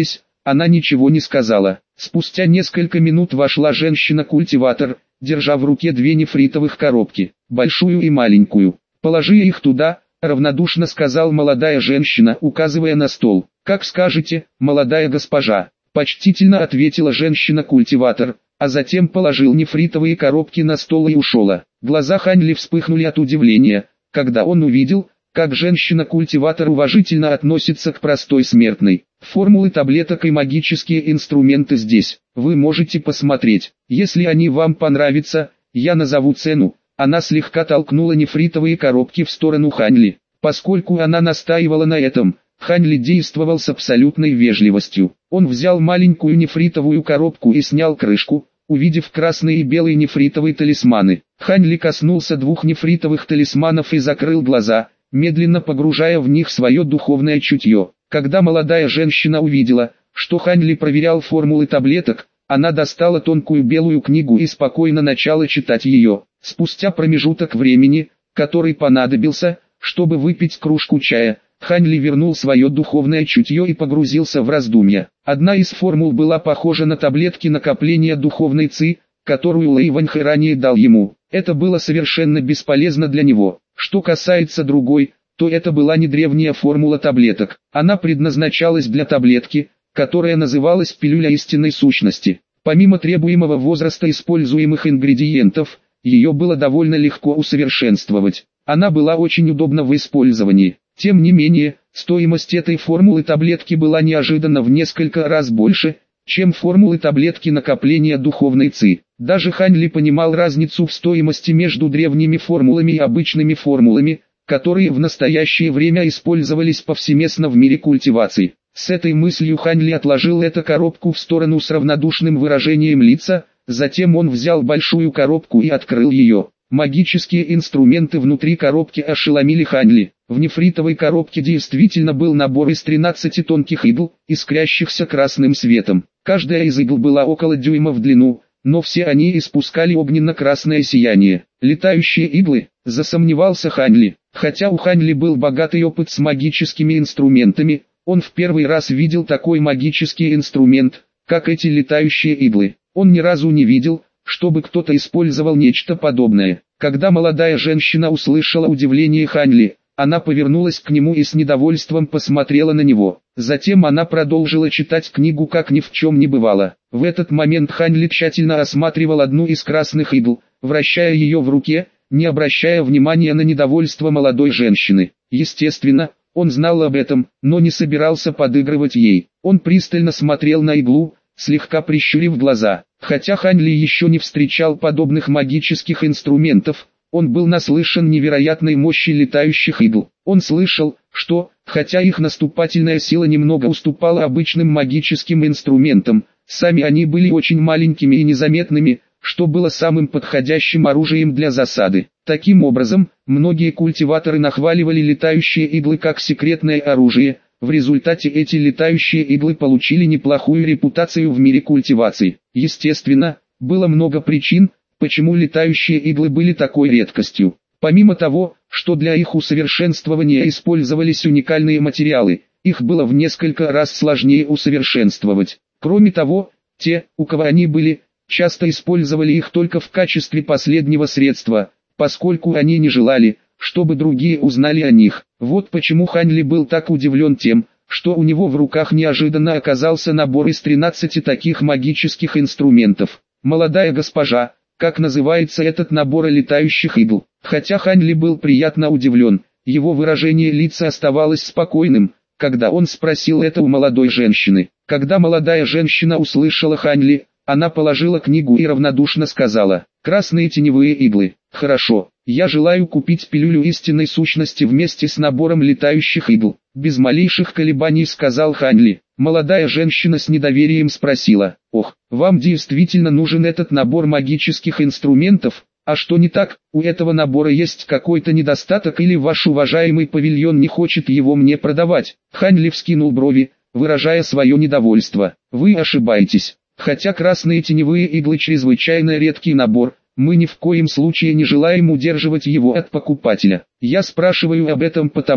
она ничего не сказала. Спустя несколько минут вошла женщина-культиватор, держа в руке две нефритовых коробки, большую и маленькую. «Положи их туда», — равнодушно сказала молодая женщина, указывая на стол. «Как скажете, молодая госпожа», — почтительно ответила женщина-культиватор, а затем положил нефритовые коробки на стол и ушла. Глаза Ханьли вспыхнули от удивления, когда он увидел, как женщина-культиватор уважительно относится к простой смертной. Формулы таблеток и магические инструменты здесь. Вы можете посмотреть. Если они вам понравятся, я назову цену. Она слегка толкнула нефритовые коробки в сторону Ханьли. Поскольку она настаивала на этом, Ханьли действовал с абсолютной вежливостью. Он взял маленькую нефритовую коробку и снял крышку, увидев красные и белые нефритовые талисманы. Ханьли коснулся двух нефритовых талисманов и закрыл глаза, медленно погружая в них свое духовное чутье. Когда молодая женщина увидела, что Ханьли проверял формулы таблеток, она достала тонкую белую книгу и спокойно начала читать ее. Спустя промежуток времени, который понадобился, чтобы выпить кружку чая, Ханьли вернул свое духовное чутье и погрузился в раздумья. Одна из формул была похожа на таблетки накопления духовной ци, которую Лэй Ваньхэ ранее дал ему. Это было совершенно бесполезно для него. Что касается другой, то это была не древняя формула таблеток. Она предназначалась для таблетки, которая называлась пилюля истинной сущности. Помимо требуемого возраста используемых ингредиентов, ее было довольно легко усовершенствовать. Она была очень удобна в использовании. Тем не менее, стоимость этой формулы таблетки была неожиданно в несколько раз больше, чем формулы таблетки накопления духовной ци. Даже Ханьли понимал разницу в стоимости между древними формулами и обычными формулами, которые в настоящее время использовались повсеместно в мире культивации. С этой мыслью Ханьли отложил эту коробку в сторону с равнодушным выражением лица, затем он взял большую коробку и открыл ее. Магические инструменты внутри коробки ошеломили Ханьли. В нефритовой коробке действительно был набор из 13 тонких игл, искрящихся красным светом. Каждая из игл была около дюйма в длину, но все они испускали огненно-красное сияние. Летающие иглы, засомневался Ханьли. Хотя у Ханьли был богатый опыт с магическими инструментами, он в первый раз видел такой магический инструмент, как эти летающие иглы. Он ни разу не видел, чтобы кто-то использовал нечто подобное. Когда молодая женщина услышала удивление Ханьли, она повернулась к нему и с недовольством посмотрела на него. Затем она продолжила читать книгу, как ни в чем не бывало. В этот момент Ханьли тщательно осматривал одну из красных игл, вращая ее в руке, не обращая внимания на недовольство молодой женщины. Естественно, он знал об этом, но не собирался подыгрывать ей. Он пристально смотрел на иглу, слегка прищурив глаза. Хотя Ханьли еще не встречал подобных магических инструментов, он был наслышан невероятной мощи летающих игл. Он слышал, что, хотя их наступательная сила немного уступала обычным магическим инструментам, сами они были очень маленькими и незаметными, что было самым подходящим оружием для засады. Таким образом, многие культиваторы нахваливали летающие иглы как секретное оружие. В результате эти летающие иглы получили неплохую репутацию в мире культивации. Естественно, было много причин, почему летающие иглы были такой редкостью. Помимо того, что для их усовершенствования использовались уникальные материалы, их было в несколько раз сложнее усовершенствовать. Кроме того, те, у кого они были, часто использовали их только в качестве последнего средства, поскольку они не желали, чтобы другие узнали о них. Вот почему Ханьли был так удивлен тем, что у него в руках неожиданно оказался набор из 13 таких магических инструментов. «Молодая госпожа, как называется этот набор летающих игл?» Хотя Ханьли был приятно удивлен, его выражение лица оставалось спокойным, когда он спросил это у молодой женщины. Когда молодая женщина услышала Ханьли, она положила книгу и равнодушно сказала: «Красные теневые иглы. Хорошо, я желаю купить пилюлю истинной сущности вместе с набором летающих игл». Без малейших колебаний сказал Ханьли. Молодая женщина с недоверием спросила: «Ох, вам действительно нужен этот набор магических инструментов? А что не так? У этого набора есть какой-то недостаток или ваш уважаемый павильон не хочет его мне продавать?» Ханьли вскинул брови, выражая свое недовольство. «Вы ошибаетесь. Хотя красные теневые иглы чрезвычайно редкий набор, мы ни в коем случае не желаем удерживать его от покупателя. Я спрашиваю об этом потому,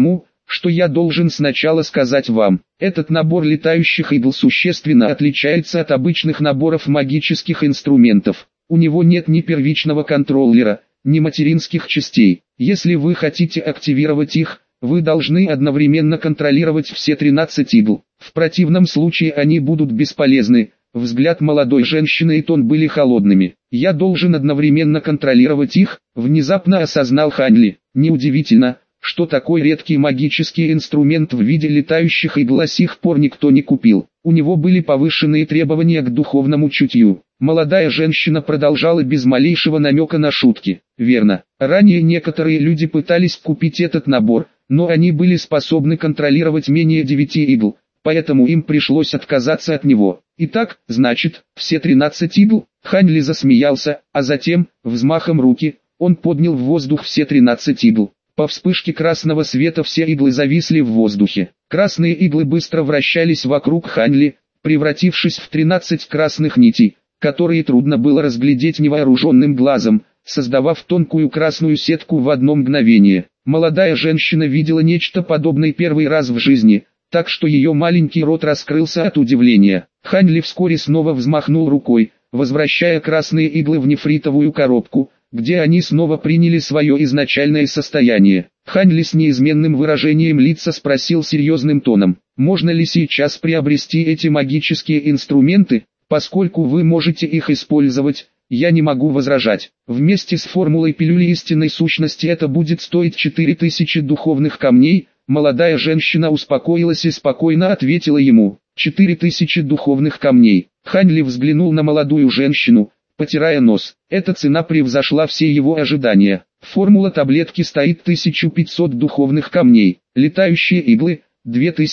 что я должен сначала сказать вам. Этот набор летающих игл существенно отличается от обычных наборов магических инструментов. У него нет ни первичного контроллера, ни материнских частей. Если вы хотите активировать их, вы должны одновременно контролировать все 13 игл. В противном случае они будут бесполезны. Взгляд молодой женщины и тон были холодными. «Я должен одновременно контролировать их», — внезапно осознал Ханли. Неудивительно, что такой редкий магический инструмент в виде летающих игл до сих пор никто не купил. У него были повышенные требования к духовному чутью. Молодая женщина продолжала без малейшего намека на шутки. «Верно, ранее некоторые люди пытались купить этот набор, но они были способны контролировать менее 9 игл, поэтому им пришлось отказаться от него. Итак, значит, все 13 игл?» Ханли засмеялся, а затем, взмахом руки, он поднял в воздух все 13 игл. По вспышке красного света все иглы зависли в воздухе. Красные иглы быстро вращались вокруг Ханли, превратившись в 13 красных нитей, которые трудно было разглядеть невооруженным глазом, создавав тонкую красную сетку в одно мгновение. Молодая женщина видела нечто подобное первый раз в жизни, так что ее маленький рот раскрылся от удивления. Ханли вскоре снова взмахнул рукой, возвращая красные иглы в нефритовую коробку, где они снова приняли свое изначальное состояние. Ханли с неизменным выражением лица спросил серьезным тоном: «Можно ли сейчас приобрести эти магические инструменты? Поскольку вы можете их использовать, я не могу возражать. Вместе с формулой пилюли истинной сущности это будет стоить 4000 духовных камней». Молодая женщина успокоилась и спокойно ответила ему: 4000 духовных камней. Ханли взглянул на молодую женщину, потирая нос. Эта цена превзошла все его ожидания. Формула таблетки стоит 1500 духовных камней. Летающие иглы —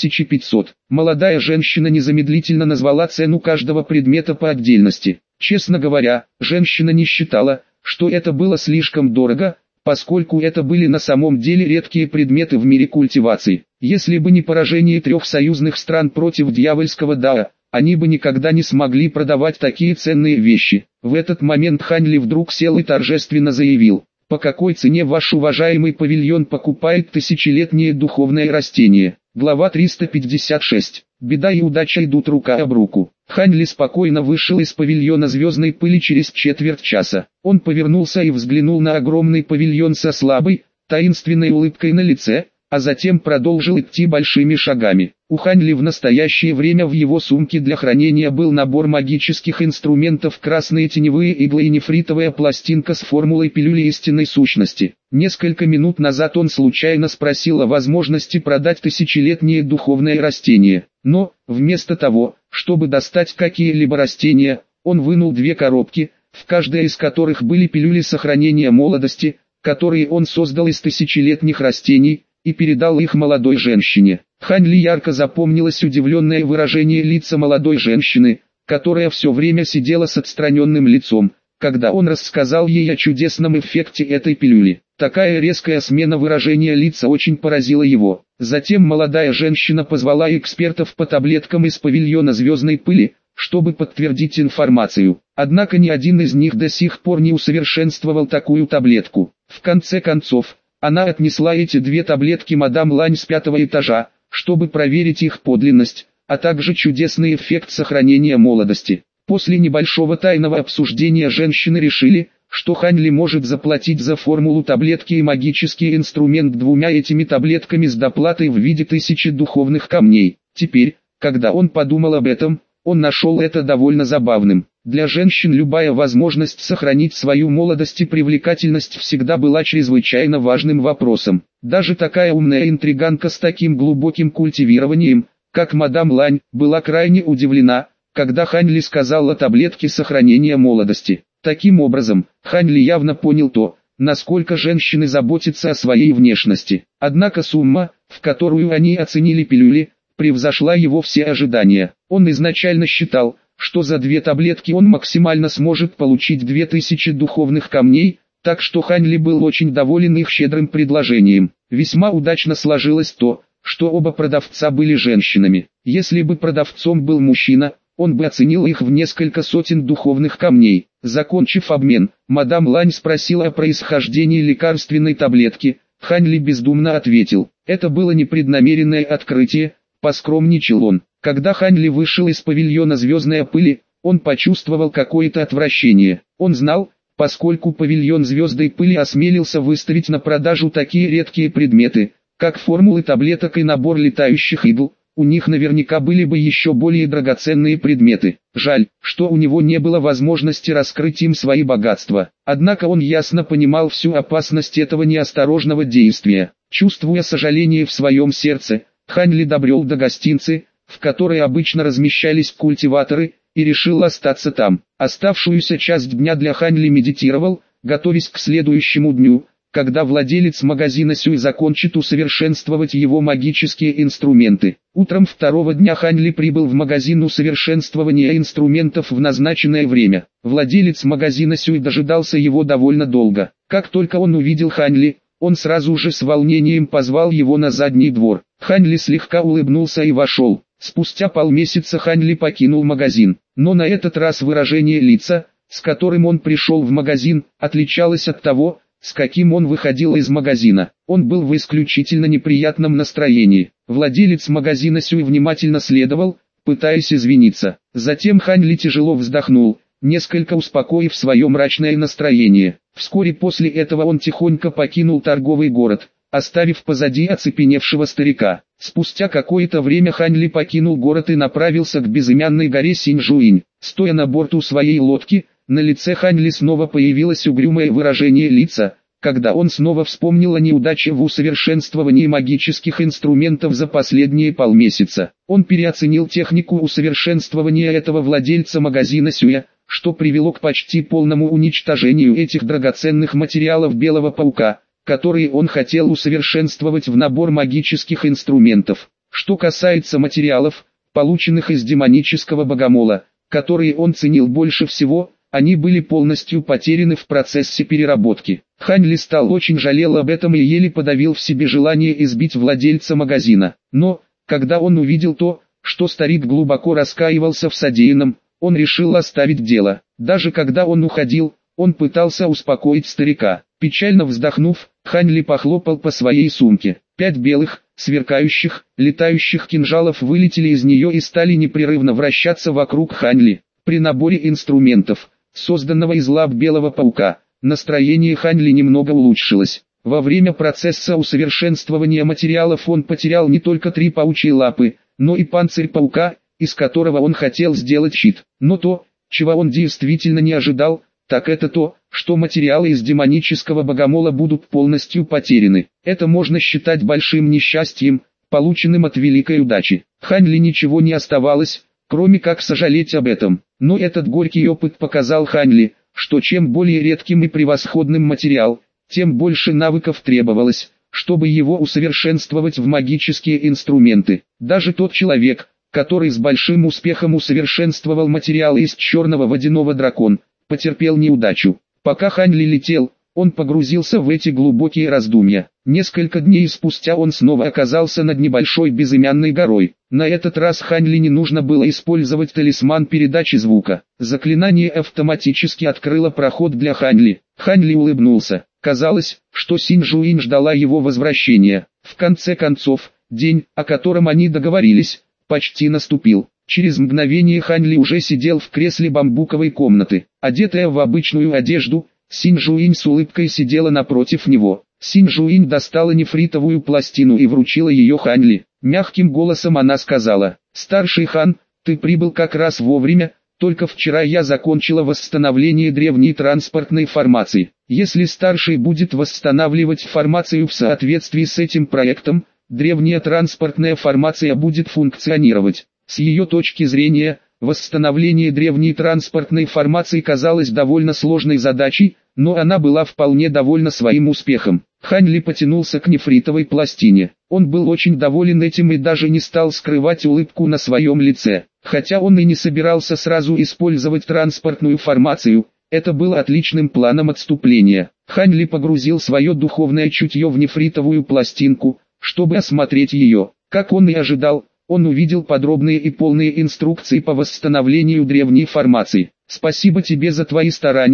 2500. Молодая женщина незамедлительно назвала цену каждого предмета по отдельности. Честно говоря, женщина не считала, что это было слишком дорого, поскольку это были на самом деле редкие предметы в мире культивации. Если бы не поражение 3 союзных стран против дьявольского Дао, они бы никогда не смогли продавать такие ценные вещи. В этот момент Ханли вдруг сел и торжественно заявил: «По какой цене ваш уважаемый павильон покупает тысячелетнее духовное растение?» Глава 356. Беда и удача идут рука об руку. Ханли спокойно вышел из павильона звездной пыли через четверть часа. Он повернулся и взглянул на огромный павильон со слабой, таинственной улыбкой на лице, а затем продолжил идти большими шагами. У Ханли в настоящее время в его сумке для хранения был набор магических инструментов, красные теневые иглы и нефритовая пластинка с формулой пилюли истинной сущности. Несколько минут назад он случайно спросил о возможности продать тысячелетнее духовное растение. Но, вместо того, чтобы достать какие-либо растения, он вынул 2 коробки, в каждой из которых были пилюли сохранения молодости, которые он создал из тысячелетних растений, и передал их молодой женщине. Ханли ярко запомнилось удивленное выражение лица молодой женщины, которая все время сидела с отстраненным лицом, когда он рассказал ей о чудесном эффекте этой пилюли. Такая резкая смена выражения лица очень поразила его. Затем молодая женщина позвала экспертов по таблеткам из павильона звездной пыли, чтобы подтвердить информацию. Однако ни один из них до сих пор не усовершенствовал такую таблетку. В конце концов, она отнесла эти 2 таблетки мадам Лань с 5-го этажа, чтобы проверить их подлинность, а также чудесный эффект сохранения молодости. После небольшого тайного обсуждения женщины решили, что Ханли может заплатить за формулу таблетки и магический инструмент 2 этими таблетками с доплатой в виде 1000 духовных камней. Теперь, когда он подумал об этом, он нашел это довольно забавным. Для женщин любая возможность сохранить свою молодость и привлекательность всегда была чрезвычайно важным вопросом. Даже такая умная интриганка с таким глубоким культивированием, как мадам Лань, была крайне удивлена, когда Ханли сказал о таблетке сохранения молодости. Таким образом, Ханли явно понял то, насколько женщины заботятся о своей внешности. Однако сумма, в которую они оценили пилюли, превзошла его все ожидания. Он изначально считал, что за 2 таблетки он максимально сможет получить 2000 духовных камней, так что Ханли был очень доволен их щедрым предложением. Весьма удачно сложилось то, что оба продавца были женщинами. Если бы продавцом был мужчина, он бы оценил их в несколько сотен духовных камней. Закончив обмен, мадам Лань спросила о происхождении лекарственной таблетки. Ханли бездумно ответил: Это было непреднамеренное открытие, поскромничал он. Когда Хань Ли вышел из павильона «Звездная пыль», он почувствовал какое-то отвращение. Он знал, поскольку павильон «Звездной пыли» осмелился выставить на продажу такие редкие предметы, как формулы таблеток и набор летающих идол, у них наверняка были бы еще более драгоценные предметы. Жаль, что у него не было возможности раскрыть им свои богатства. Однако он ясно понимал всю опасность этого неосторожного действия. Чувствуя сожаление в своем сердце, Хань Ли добрел до гостиницы, в которой обычно размещались культиваторы, и решил остаться там. Оставшуюся часть дня для Хань Ли медитировал, готовясь к следующему дню, когда владелец магазина Сюй закончит усовершенствовать его магические инструменты. Утром второго дня Хань Ли прибыл в магазин усовершенствования инструментов в назначенное время. Владелец магазина Сюй дожидался его довольно долго. Как только он увидел Хань Ли, он сразу же с волнением позвал его на задний двор. Хань Ли слегка улыбнулся и вошел. Спустя полмесяца Хань Ли покинул магазин, но на этот раз выражение лица, с которым он пришел в магазин, отличалось от того, с каким он выходил из магазина. Он был в исключительно неприятном настроении. Владелец магазина Сюй внимательно следовал, пытаясь извиниться. Затем Хань Ли тяжело вздохнул, несколько успокоив свое мрачное настроение. Вскоре после этого он тихонько покинул торговый город, оставив позади оцепеневшего старика. Спустя какое-то время Хань Ли покинул город и направился к безымянной горе Синьчжуинь. Стоя на борту своей лодки, на лице Хань Ли снова появилось угрюмое выражение лица, когда он снова вспомнил о неудаче в усовершенствовании магических инструментов за последние полмесяца. Он переоценил технику усовершенствования этого владельца магазина Сюя, что привело к почти полному уничтожению этих драгоценных материалов Белого Паука, которые он хотел усовершенствовать в набор магических инструментов. Что касается материалов, полученных из демонического богомола, которые он ценил больше всего, они были полностью потеряны в процессе переработки. Хань Ли стал очень жалел об этом и еле подавил в себе желание избить владельца магазина. Но, когда он увидел то, что старик глубоко раскаивался в содеянном, он решил оставить дело. Даже когда он уходил, он пытался успокоить старика. Печально вздохнув, Хань Ли похлопал по своей сумке. 5 белых, сверкающих, летающих кинжалов вылетели из нее и стали непрерывно вращаться вокруг Хань Ли. При наборе инструментов, созданного из лап Белого Паука, настроение Хань Ли немного улучшилось. Во время процесса усовершенствования материалов он потерял не только 3 паучьи лапы, но и панцирь паука, из которого он хотел сделать щит. Но то, чего он действительно не ожидал, так это то, что материалы из демонического богомола будут полностью потеряны. Это можно считать большим несчастьем, полученным от великой удачи. Хань Ли ничего не оставалось, кроме как сожалеть об этом. Но этот горький опыт показал Хань Ли, что чем более редким и превосходным материал, тем больше навыков требовалось, чтобы его усовершенствовать в магические инструменты. Даже тот человек, который с большим успехом усовершенствовал материалы из черного водяного дракона, потерпел неудачу. Пока Хань Ли летел, он погрузился в эти глубокие раздумья. Несколько дней спустя он снова оказался над небольшой безымянной горой. На этот раз Хань Ли не нужно было использовать талисман передачи звука. Заклинание автоматически открыло проход для Хань Ли. Хань Ли улыбнулся. Казалось, что Синьчжуинь ждала его возвращения. В конце концов, день, о котором они договорились, почти наступил. Через мгновение Хань Ли уже сидел в кресле бамбуковой комнаты. Одетая в обычную одежду, Синьчжуинь с улыбкой сидела напротив него. Синьчжуинь достала нефритовую пластину и вручила ее Хань Ли. Мягким голосом она сказала: «Старший хан, ты прибыл как раз вовремя, только вчера я закончила восстановление древней транспортной формации. Если старший будет восстанавливать формацию в соответствии с этим проектом, древняя транспортная формация будет функционировать». С ее точки зрения, восстановление древней транспортной формации казалось довольно сложной задачей, но она была вполне довольна своим успехом. Хань Ли потянулся к нефритовой пластине. Он был очень доволен этим и даже не стал скрывать улыбку на своем лице. Хотя он и не собирался сразу использовать транспортную формацию, это было отличным планом отступления. Хань Ли погрузил свое духовное чутье в нефритовую пластинку, чтобы осмотреть ее. Как он и ожидал, он увидел подробные и полные инструкции по восстановлению древней формации. «Спасибо тебе за твои старания,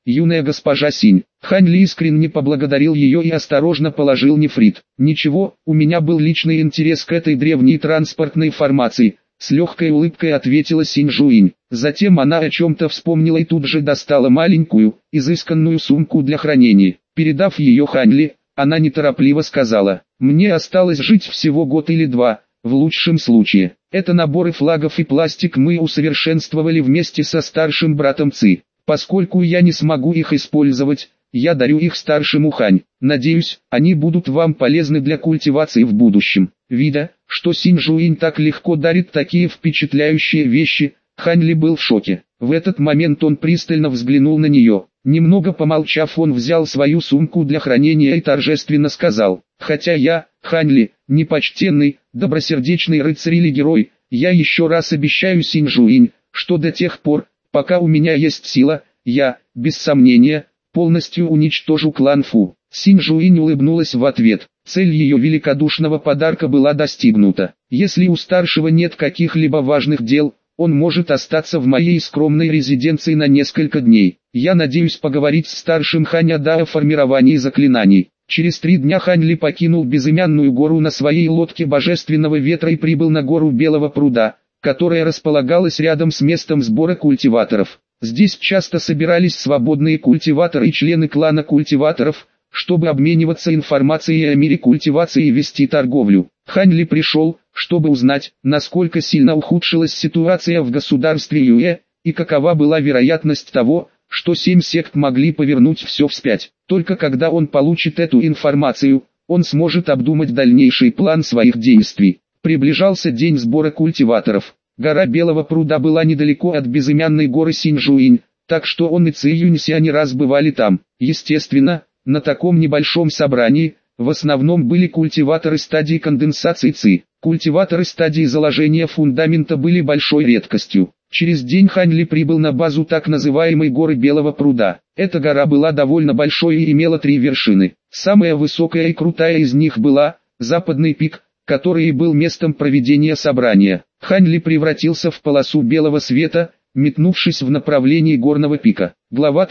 юная госпожа Синь. Хань Ли искренне поблагодарил ее и осторожно положил нефрит. «Ничего, у меня был личный интерес к этой древней транспортной формации», с легкой улыбкой ответила Синь Жуинь. Затем она о чем-то вспомнила и тут же достала маленькую, изысканную сумку для хранения. Передав ее Хань Ли, она неторопливо сказала: «Мне осталось жить всего год или два, в лучшем случае. Это наборы флагов и пластик мы усовершенствовали вместе со старшим братом Ци. Поскольку я не смогу их использовать, я дарю их старшему Хань. Надеюсь, они будут вам полезны для культивации в будущем». Видя, что Синь Жуинь так легко дарит такие впечатляющие вещи, Хань Ли был в шоке. В этот момент он пристально взглянул на нее. Немного помолчав, он взял свою сумку для хранения и торжественно сказал: «Хотя я, Хань Ли, не почтенный, добросердечный рыцарь или герой, я еще раз обещаю Синь Жуинь, что до тех пор, пока у меня есть сила, я, без сомнения, полностью уничтожу клан Фу». Синь Жуинь улыбнулась в ответ. Цель ее великодушного подарка была достигнута. «Если у старшего нет каких-либо важных дел, он может остаться в моей скромной резиденции на несколько дней. Я надеюсь поговорить с старшим Хань Ада о формировании заклинаний». Через 3 дня Хань Ли покинул безымянную гору на своей лодке Божественного Ветра и прибыл на гору Белого Пруда, которая располагалась рядом с местом сбора культиваторов. Здесь часто собирались свободные культиваторы и члены клана культиваторов, чтобы обмениваться информацией о мире культивации и вести торговлю. Хань Ли пришел, чтобы узнать, насколько сильно ухудшилась ситуация в государстве Юэ, и какова была вероятность того, что 7 сект могли повернуть все вспять. Только когда он получит эту информацию, он сможет обдумать дальнейший план своих действий. Приближался день сбора культиваторов. Гора Белого Пруда была недалеко от безымянной горы Синь-Жуинь, так что он и Ци Юнься не раз бывали там. Естественно, на таком небольшом собрании, в основном были культиваторы стадии конденсации Ци. Культиваторы стадии заложения фундамента были большой редкостью. Через день Хань Ли прибыл на базу так называемой горы Белого Пруда. Эта гора была довольно большой и имела 3 вершины. Самая высокая и крутая из них была Западный пик, который и был местом проведения собрания. Хань Ли превратился в полосу белого света, метнувшись в направлении горного пика. Глава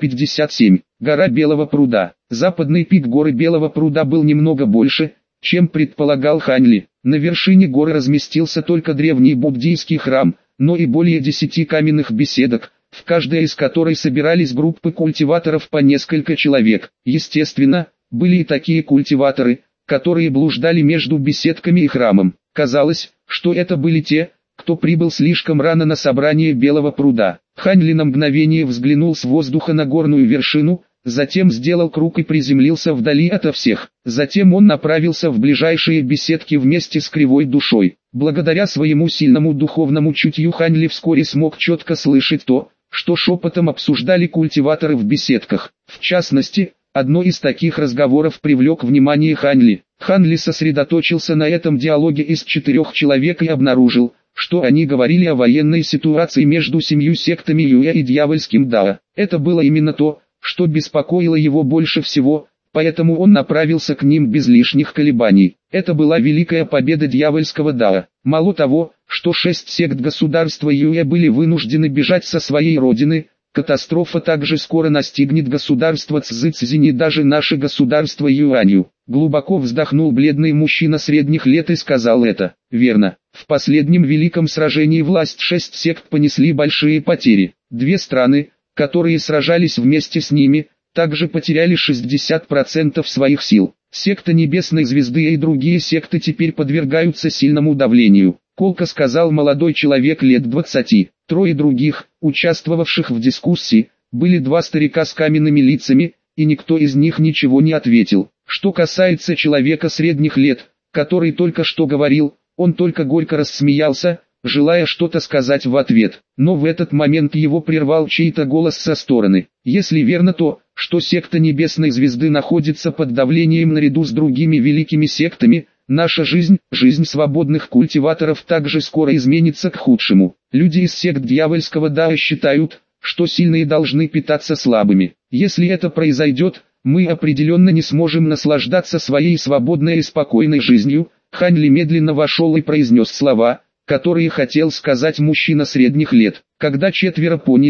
357. Гора Белого Пруда. Западный пик горы Белого Пруда был немного больше, чем предполагал Хань Ли. На вершине горы разместился только древний буддийский храм, но и более 10 каменных беседок, в каждой из которой собирались группы культиваторов по несколько человек. Естественно, были и такие культиваторы, которые блуждали между беседками и храмом. Казалось, что это были те, кто прибыл слишком рано на собрание Белого Пруда. Хань Ли на мгновение взглянул с воздуха на горную вершину, затем сделал круг и приземлился вдали ото всех. Затем он направился в ближайшие беседки вместе с Кривой Душой. Благодаря своему сильному духовному чутью Хань Ли вскоре смог четко слышать то, что шепотом обсуждали культиваторы в беседках. В частности, одно из таких разговоров привлек внимание Хань Ли. Хань Ли сосредоточился на этом диалоге из 4 человек и обнаружил, что они говорили о военной ситуации между 7 сектами Юэ и дьявольским Дао. Это было именно то, что беспокоило его больше всего, поэтому он направился к ним без лишних колебаний. Это была великая победа дьявольского Дао. Мало того, что 6 сект государства Юэ были вынуждены бежать со своей родины, катастрофа также скоро настигнет государство Цзыцзинь и даже наше государство Юанью. Глубоко вздохнул бледный мужчина средних лет и сказал это. Верно, в последнем великом сражении власть 6 сект понесли большие потери. 2 страны, которые сражались вместе с ними, также потеряли 60% своих сил. Секта Небесной Звезды и другие секты теперь подвергаются сильному давлению. Колко сказал молодой человек лет 20. 3 других, участвовавших в дискуссии, были 2 старика с каменными лицами, и никто из них ничего не ответил. Что касается человека средних лет, который только что говорил, он только горько рассмеялся, желая что-то сказать в ответ. Но в этот момент его прервал чей-то голос со стороны. Если верно то, что секта Небесной Звезды находится под давлением наряду с другими великими сектами, наша жизнь, жизнь свободных культиваторов также скоро изменится к худшему. Люди из сект дьявольского Дао считают, что сильные должны питаться слабыми. Если это произойдет, мы определенно не сможем наслаждаться своей свободной и спокойной жизнью. Хань Ли медленно вошел и произнес слова, которые хотел сказать мужчина средних лет. Когда 4 поняли,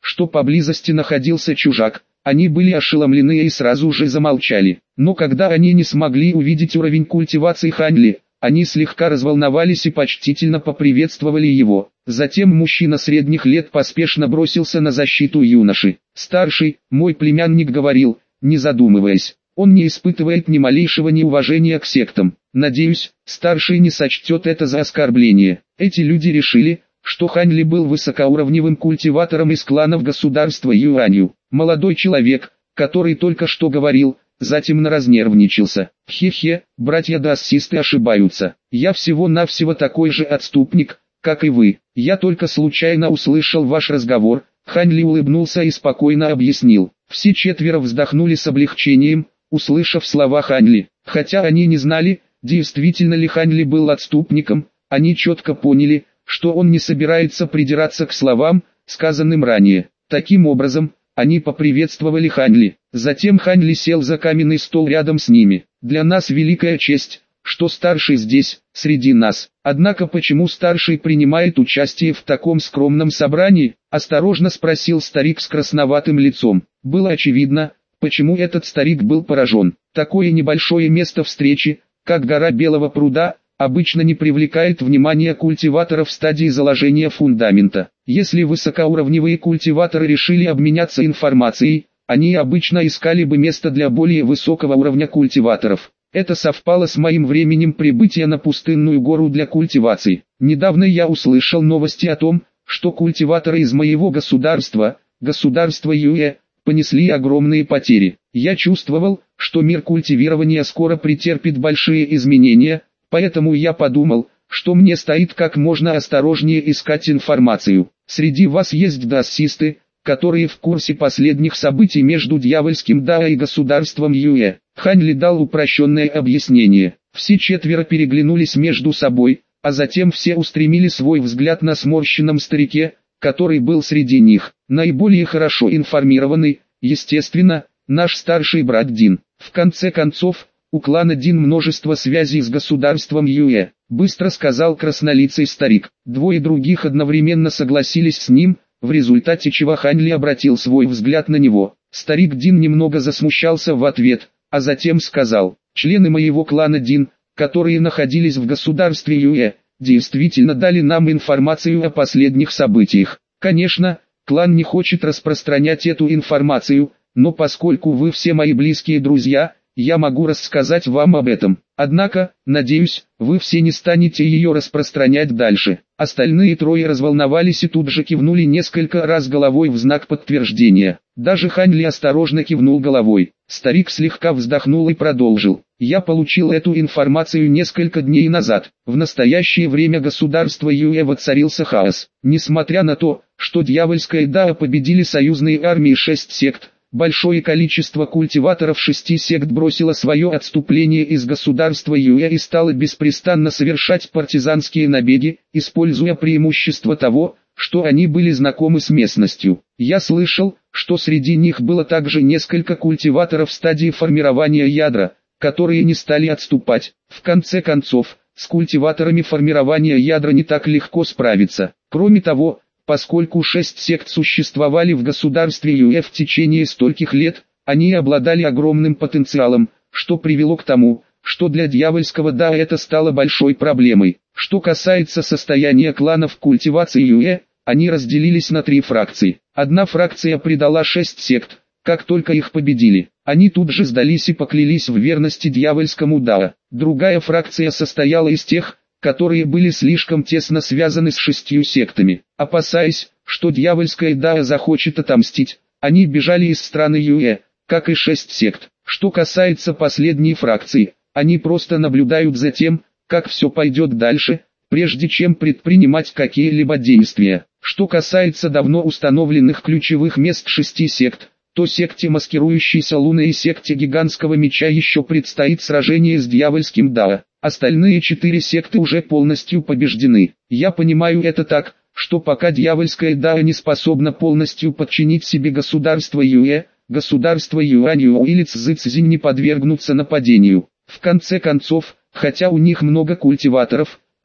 что поблизости находился чужак. Они были ошеломлены и сразу же замолчали. Но когда они не смогли увидеть уровень культивации Ханьли, они слегка разволновались и почтительно поприветствовали его. Затем мужчина средних лет поспешно бросился на защиту юноши. Старший, мой племянник, говорил, не задумываясь. Он не испытывает ни малейшего неуважения к сектам. Надеюсь, старший не сочтет это за оскорбление. Эти люди решили, что Ханьли был высокоуровневым культиватором из кланов государства Юанью. Молодой человек, который только что говорил, затем разнервничался. Хе-хе, братья-даоссисты ошибаются. Я всего-навсего такой же отступник, как и вы. Я только случайно услышал ваш разговор. Ханьли улыбнулся и спокойно объяснил. Все четверо вздохнули с облегчением, услышав слова Ханьли. Хотя они не знали, действительно ли Ханьли был отступником, они четко поняли, что он не собирается придираться к словам, сказанным ранее. Таким образом, они поприветствовали Ханьли. Затем Ханьли сел за каменный стол рядом с ними. Для нас великая честь, что старший здесь, среди нас. Однако почему старший принимает участие в таком скромном собрании? Осторожно спросил старик с красноватым лицом. Было очевидно, почему этот старик был поражен. Такое небольшое место встречи, как гора Белого пруда, обычно не привлекает внимания культиваторов в стадии заложения фундамента. Если высокоуровневые культиваторы решили обменяться информацией, они обычно искали бы место для более высокого уровня культиваторов. Это совпало с моим временем прибытия на пустынную гору для культивации. Недавно я услышал новости о том, что культиваторы из моего государства, государства Юэ, понесли огромные потери. Я чувствовал, что мир культивирования скоро претерпит большие изменения, поэтому я подумал, что мне стоит как можно осторожнее искать информацию. Среди вас есть даоссисты, которые в курсе последних событий между дьявольским Дао и государством Юэ. Ханьли дал упрощенное объяснение. Все четверо переглянулись между собой, а затем все устремили свой взгляд на сморщенном старике, который был среди них. Наиболее хорошо информированный, естественно, наш старший брат Дин. В конце концов, у клана Дин множество связей с государством Юэ, быстро сказал краснолицый старик. Двое других одновременно согласились с ним, в результате чего Ханьли обратил свой взгляд на него. Старик Дин немного засмущался в ответ, а затем сказал: члены моего клана Дин, которые находились в государстве Юэ, действительно дали нам информацию о последних событиях. Конечно, клан не хочет распространять эту информацию, но поскольку вы все мои близкие друзья, я могу рассказать вам об этом. Однако, надеюсь, вы все не станете ее распространять дальше. Остальные трое разволновались и тут же кивнули несколько раз головой в знак подтверждения. Даже Ханьли осторожно кивнул головой. Старик слегка вздохнул и продолжил. Я получил эту информацию несколько дней назад. В настоящее время государство Юэ воцарился хаос. Несмотря на то, что дьявольская Дао победили союзные армии 6 сект, большое количество культиваторов 6 сект бросило свое отступление из государства Юэ и стало беспрестанно совершать партизанские набеги, используя преимущество того, что они были знакомы с местностью. Я слышал, что среди них было также несколько культиваторов в стадии формирования ядра, которые не стали отступать. В конце концов, с культиваторами формирования ядра не так легко справиться. Кроме того, поскольку 6 сект существовали в государстве Юэ в течение стольких лет, они обладали огромным потенциалом, что привело к тому, что для дьявольского Дао это стало большой проблемой. Что касается состояния кланов культивации Юэ, они разделились на 3 фракции. Одна фракция предала 6 сект, как только их победили. Они тут же сдались и поклялись в верности дьявольскому Дао. Другая фракция состояла из тех, которые были слишком тесно связаны с 6 сектами. Опасаясь, что дьявольская Дао захочет отомстить, они бежали из страны Юэ, как и 6 сект. Что касается последней фракции, они просто наблюдают за тем, как все пойдет дальше, прежде чем предпринимать какие-либо действия. Что касается давно установленных ключевых мест 6 сект, то секте маскирующейся Луны и секте гигантского меча еще предстоит сражение с дьявольским Дао. Остальные 4 секты уже полностью побеждены. Я понимаю это так, что пока дьявольская Дао не способна полностью подчинить себе государство Юэ, государство Юанью или Цзыцзинь не подвергнутся нападению. В конце концов, хотя у них много культиваторов,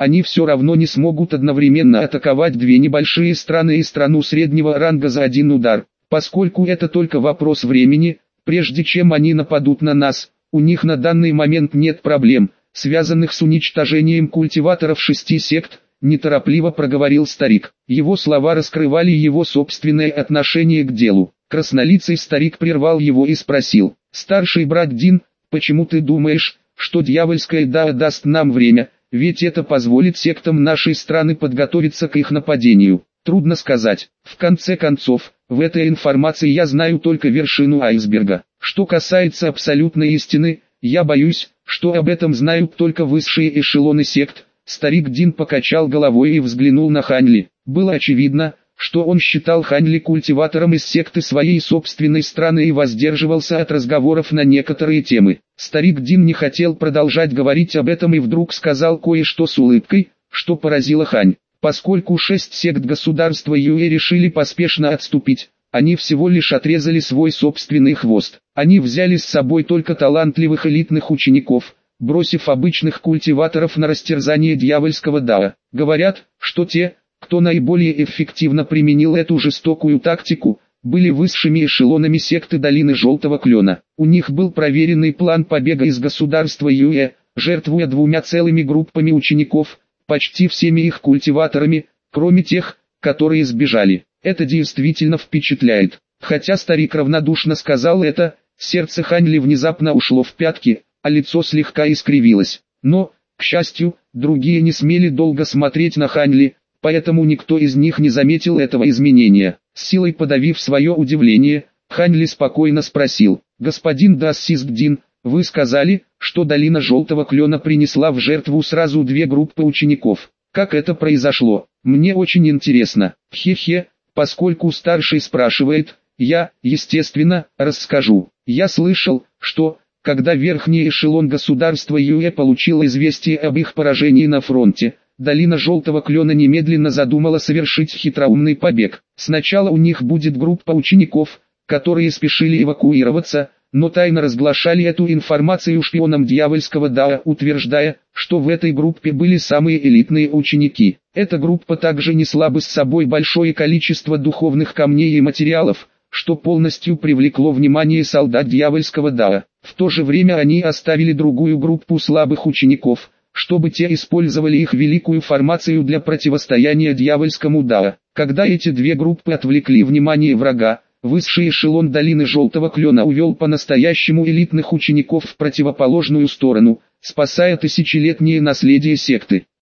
они все равно не смогут одновременно атаковать две небольшие страны и страну среднего ранга за один удар, поскольку это только вопрос времени, прежде чем они нападут на нас. У них на данный момент нет проблем, связанных с уничтожением культиваторов 6 сект, неторопливо проговорил старик. Его слова раскрывали его собственное отношение к делу. Краснолицый старик прервал его и спросил: «Старший брат Дин, почему ты думаешь, что дьявольская Дао даст нам время, ведь это позволит сектам нашей страны подготовиться к их нападению?» Трудно сказать. В конце концов, в этой информации я знаю только вершину айсберга. Что касается абсолютной истины, я боюсь, что об этом знают только высшие эшелоны сект. Старик Дин покачал головой и взглянул на Ханли. Было очевидно, что он считал Ханли культиватором из секты своей собственной страны и воздерживался от разговоров на некоторые темы. Старик Дин не хотел продолжать говорить об этом и вдруг сказал кое-что с улыбкой, что поразило Хань. Поскольку 6 сект государства Юэ решили поспешно отступить, они всего лишь отрезали свой собственный хвост. Они взяли с собой только талантливых элитных учеников, бросив обычных культиваторов на растерзание дьявольского Дао. Говорят, что те, кто наиболее эффективно применил эту жестокую тактику, были высшими эшелонами секты Долины Желтого Клена. У них был проверенный план побега из государства Юэ, жертвуя двумя целыми группами учеников, почти всеми их культиваторами, кроме тех, которые сбежали. Это действительно впечатляет. Хотя старик равнодушно сказал это, сердце Ханли внезапно ушло в пятки, а лицо слегка искривилось. Но, к счастью, другие не смели долго смотреть на Ханли, поэтому никто из них не заметил этого изменения. С силой подавив свое удивление, Ханли спокойно спросил: «Господин Дассизгдин, вы сказали, что Долина Желтого Клена принесла в жертву сразу две группы учеников. Как это произошло? Мне очень интересно». «Хе-хе, поскольку старший спрашивает, я, естественно, расскажу. Я слышал, что, когда верхний эшелон государства Юэ получил известие об их поражении на фронте, Долина Желтого Клена немедленно задумала совершить хитроумный побег. Сначала у них будет группа учеников, которые спешили эвакуироваться, но тайно разглашали эту информацию шпионам дьявольского Дао, утверждая, что в этой группе были самые элитные ученики. Эта группа также несла бы с собой большое количество духовных камней и материалов, что полностью привлекло внимание солдат дьявольского Дао. В то же время они оставили другую группу слабых учеников, чтобы те использовали их великую формацию для противостояния дьявольскому Дао. Когда эти две группы отвлекли внимание врага, высший эшелон Долины Желтого Клена увел по-настоящему элитных учеников в противоположную сторону, спасая тысячелетнее наследие секты.